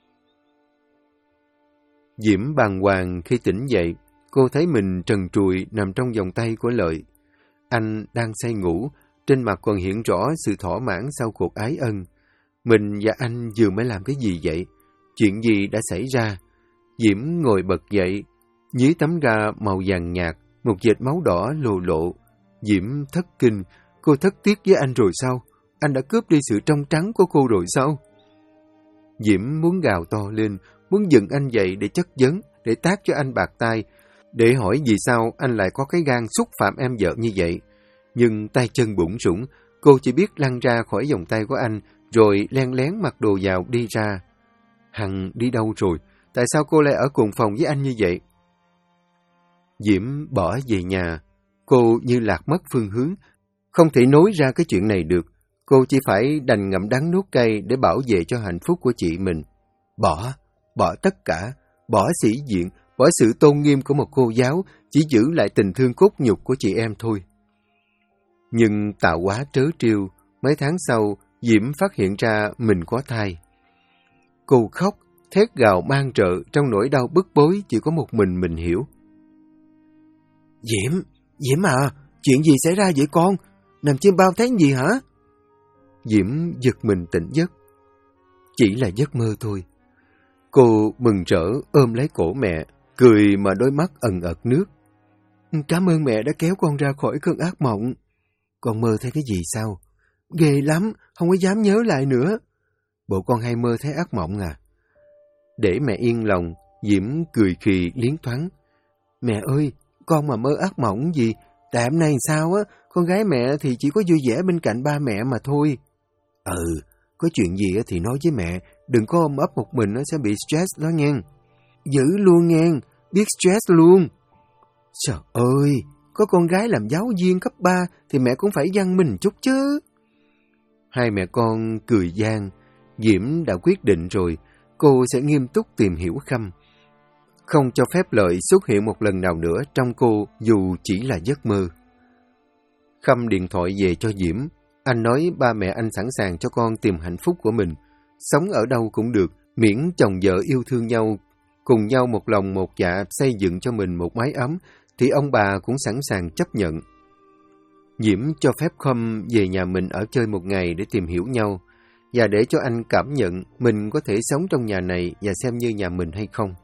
Diễm bàng hoàng khi tỉnh dậy, cô thấy mình trần trụi nằm trong vòng tay của Lợi. Anh đang say ngủ, trên mặt còn hiện rõ sự thỏa mãn sau cuộc ái ân. Mình và anh vừa mới làm cái gì vậy? Chuyện gì đã xảy ra? Diễm ngồi bật dậy, dưới tấm ga màu vàng nhạt, một vệt máu đỏ lồ lộ. Diễm thất kinh, cô thất tiếc với anh rồi sao? Anh đã cướp đi sự trong trắng của cô rồi sao? Diễm muốn gào to lên, muốn dựng anh dậy để chất vấn, để tát cho anh bạt tai, để hỏi vì sao anh lại có cái gan xúc phạm em vợ như vậy. Nhưng tay chân bủn rủn, cô chỉ biết lăn ra khỏi vòng tay của anh, rồi len lén mặc đồ vào đi ra. Hằng đi đâu rồi? Tại sao cô lại ở cùng phòng với anh như vậy? Diễm bỏ về nhà. Cô như lạc mất phương hướng, không thể nối ra cái chuyện này được. Cô chỉ phải đành ngậm đắng nuốt cay để bảo vệ cho hạnh phúc của chị mình. Bỏ tất cả, bỏ sĩ diện, bỏ sự tôn nghiêm của một cô giáo, chỉ giữ lại tình thương cốt nhục của chị em thôi. Nhưng tạo hóa trớ trêu, mấy tháng sau, Diễm phát hiện ra mình có thai. Cô khóc, thét gào mang trợ trong nỗi đau bức bối chỉ có một mình hiểu. Diễm à, chuyện gì xảy ra vậy con? Nằm trên bao tháng gì hả? Diễm giật mình tỉnh giấc. Chỉ là giấc mơ thôi. Cô mừng rỡ ôm lấy cổ mẹ, cười mà đôi mắt ẩn ật nước. Cảm ơn mẹ đã kéo con ra khỏi cơn ác mộng. Con mơ thấy cái gì sao? Ghê lắm, không có dám nhớ lại nữa. Bộ con hay mơ thấy ác mộng à? Để mẹ yên lòng, Diễm cười khì liến thoáng. Mẹ ơi, con mà mơ ác mộng gì? Tại hôm nay sao á, con gái mẹ thì chỉ có vui vẻ bên cạnh ba mẹ mà thôi. Có chuyện gì thì nói với mẹ, đừng có ôm ấp một mình nó sẽ bị stress đó nghe. Dữ luôn nghe, biết stress luôn. Trời ơi, có con gái làm giáo viên cấp 3 thì mẹ cũng phải văn minh chút chứ. Hai mẹ con cười gian. Diễm đã quyết định rồi, cô sẽ nghiêm túc tìm hiểu Khâm. Không cho phép Lợi xuất hiện một lần nào nữa trong cô dù chỉ là giấc mơ. Khâm điện thoại về cho Diễm. Anh nói ba mẹ anh sẵn sàng cho con tìm hạnh phúc của mình. Sống ở đâu cũng được, miễn chồng vợ yêu thương nhau, cùng nhau một lòng một dạ xây dựng cho mình một mái ấm, thì ông bà cũng sẵn sàng chấp nhận. Diễm cho phép Khâm về nhà mình ở chơi một ngày để tìm hiểu nhau, và để cho anh cảm nhận mình có thể sống trong nhà này và xem như nhà mình hay không.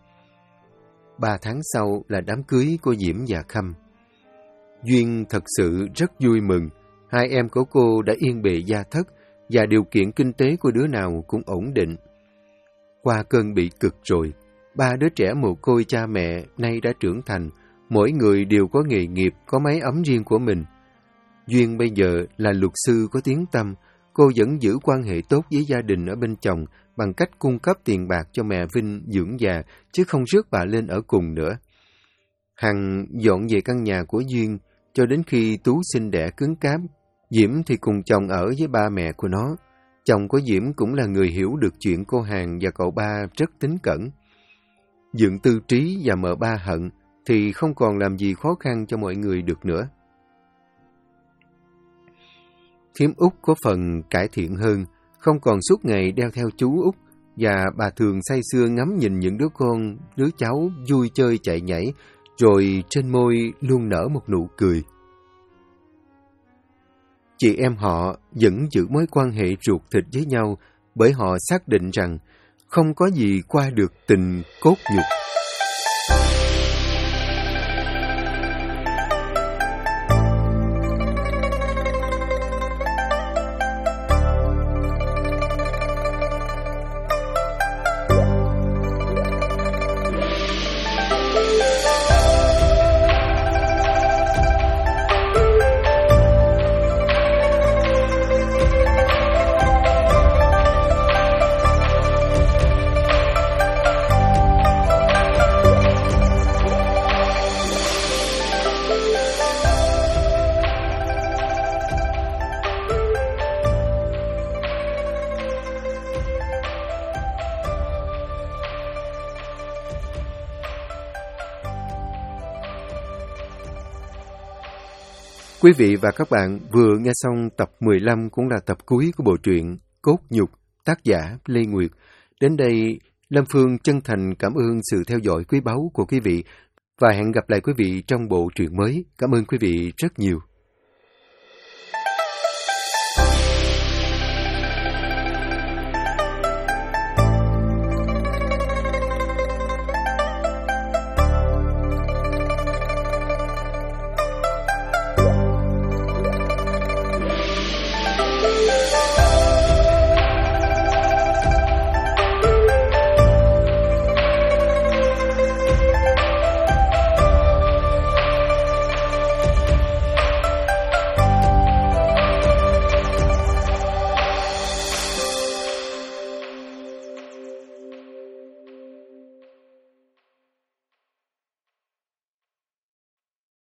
3 tháng sau là đám cưới của Diễm và Khâm. Duyên thật sự rất vui mừng. Hai em của cô đã yên bề gia thất và điều kiện kinh tế của đứa nào cũng ổn định. Qua cơn bị cực rồi, 3 đứa trẻ mồ côi cha mẹ nay đã trưởng thành, mỗi người đều có nghề nghiệp, có mái ấm riêng của mình. Duyên bây giờ là luật sư có tiếng tăm, cô vẫn giữ quan hệ tốt với gia đình ở bên chồng bằng cách cung cấp tiền bạc cho mẹ Vinh dưỡng già, chứ không rước bà lên ở cùng nữa. Hằng dọn về căn nhà của Duyên cho đến khi Tú sinh đẻ cứng cáp. Diễm thì cùng chồng ở với ba mẹ của nó. Chồng của Diễm cũng là người hiểu được chuyện cô Hằng và cậu ba rất tín cẩn. Dượng Tư Trí và mợ Ba Hận thì không còn làm gì khó khăn cho mọi người được nữa. Thím Út có phần cải thiện hơn, không còn suốt ngày đeo theo chú Út, và bà thường say sưa ngắm nhìn những đứa con, đứa cháu vui chơi chạy nhảy, rồi trên môi luôn nở một nụ cười. Chị em họ vẫn giữ mối quan hệ ruột thịt với nhau, bởi họ xác định rằng không có gì qua được tình cốt nhục. Quý vị và các bạn vừa nghe xong tập 15 cũng là tập cuối của bộ truyện Cốt Nhục, tác giả Lê Nguyệt. Đến đây, Lâm Phương chân thành cảm ơn sự theo dõi quý báu của quý vị và hẹn gặp lại quý vị trong bộ truyện mới. Cảm ơn quý vị rất nhiều.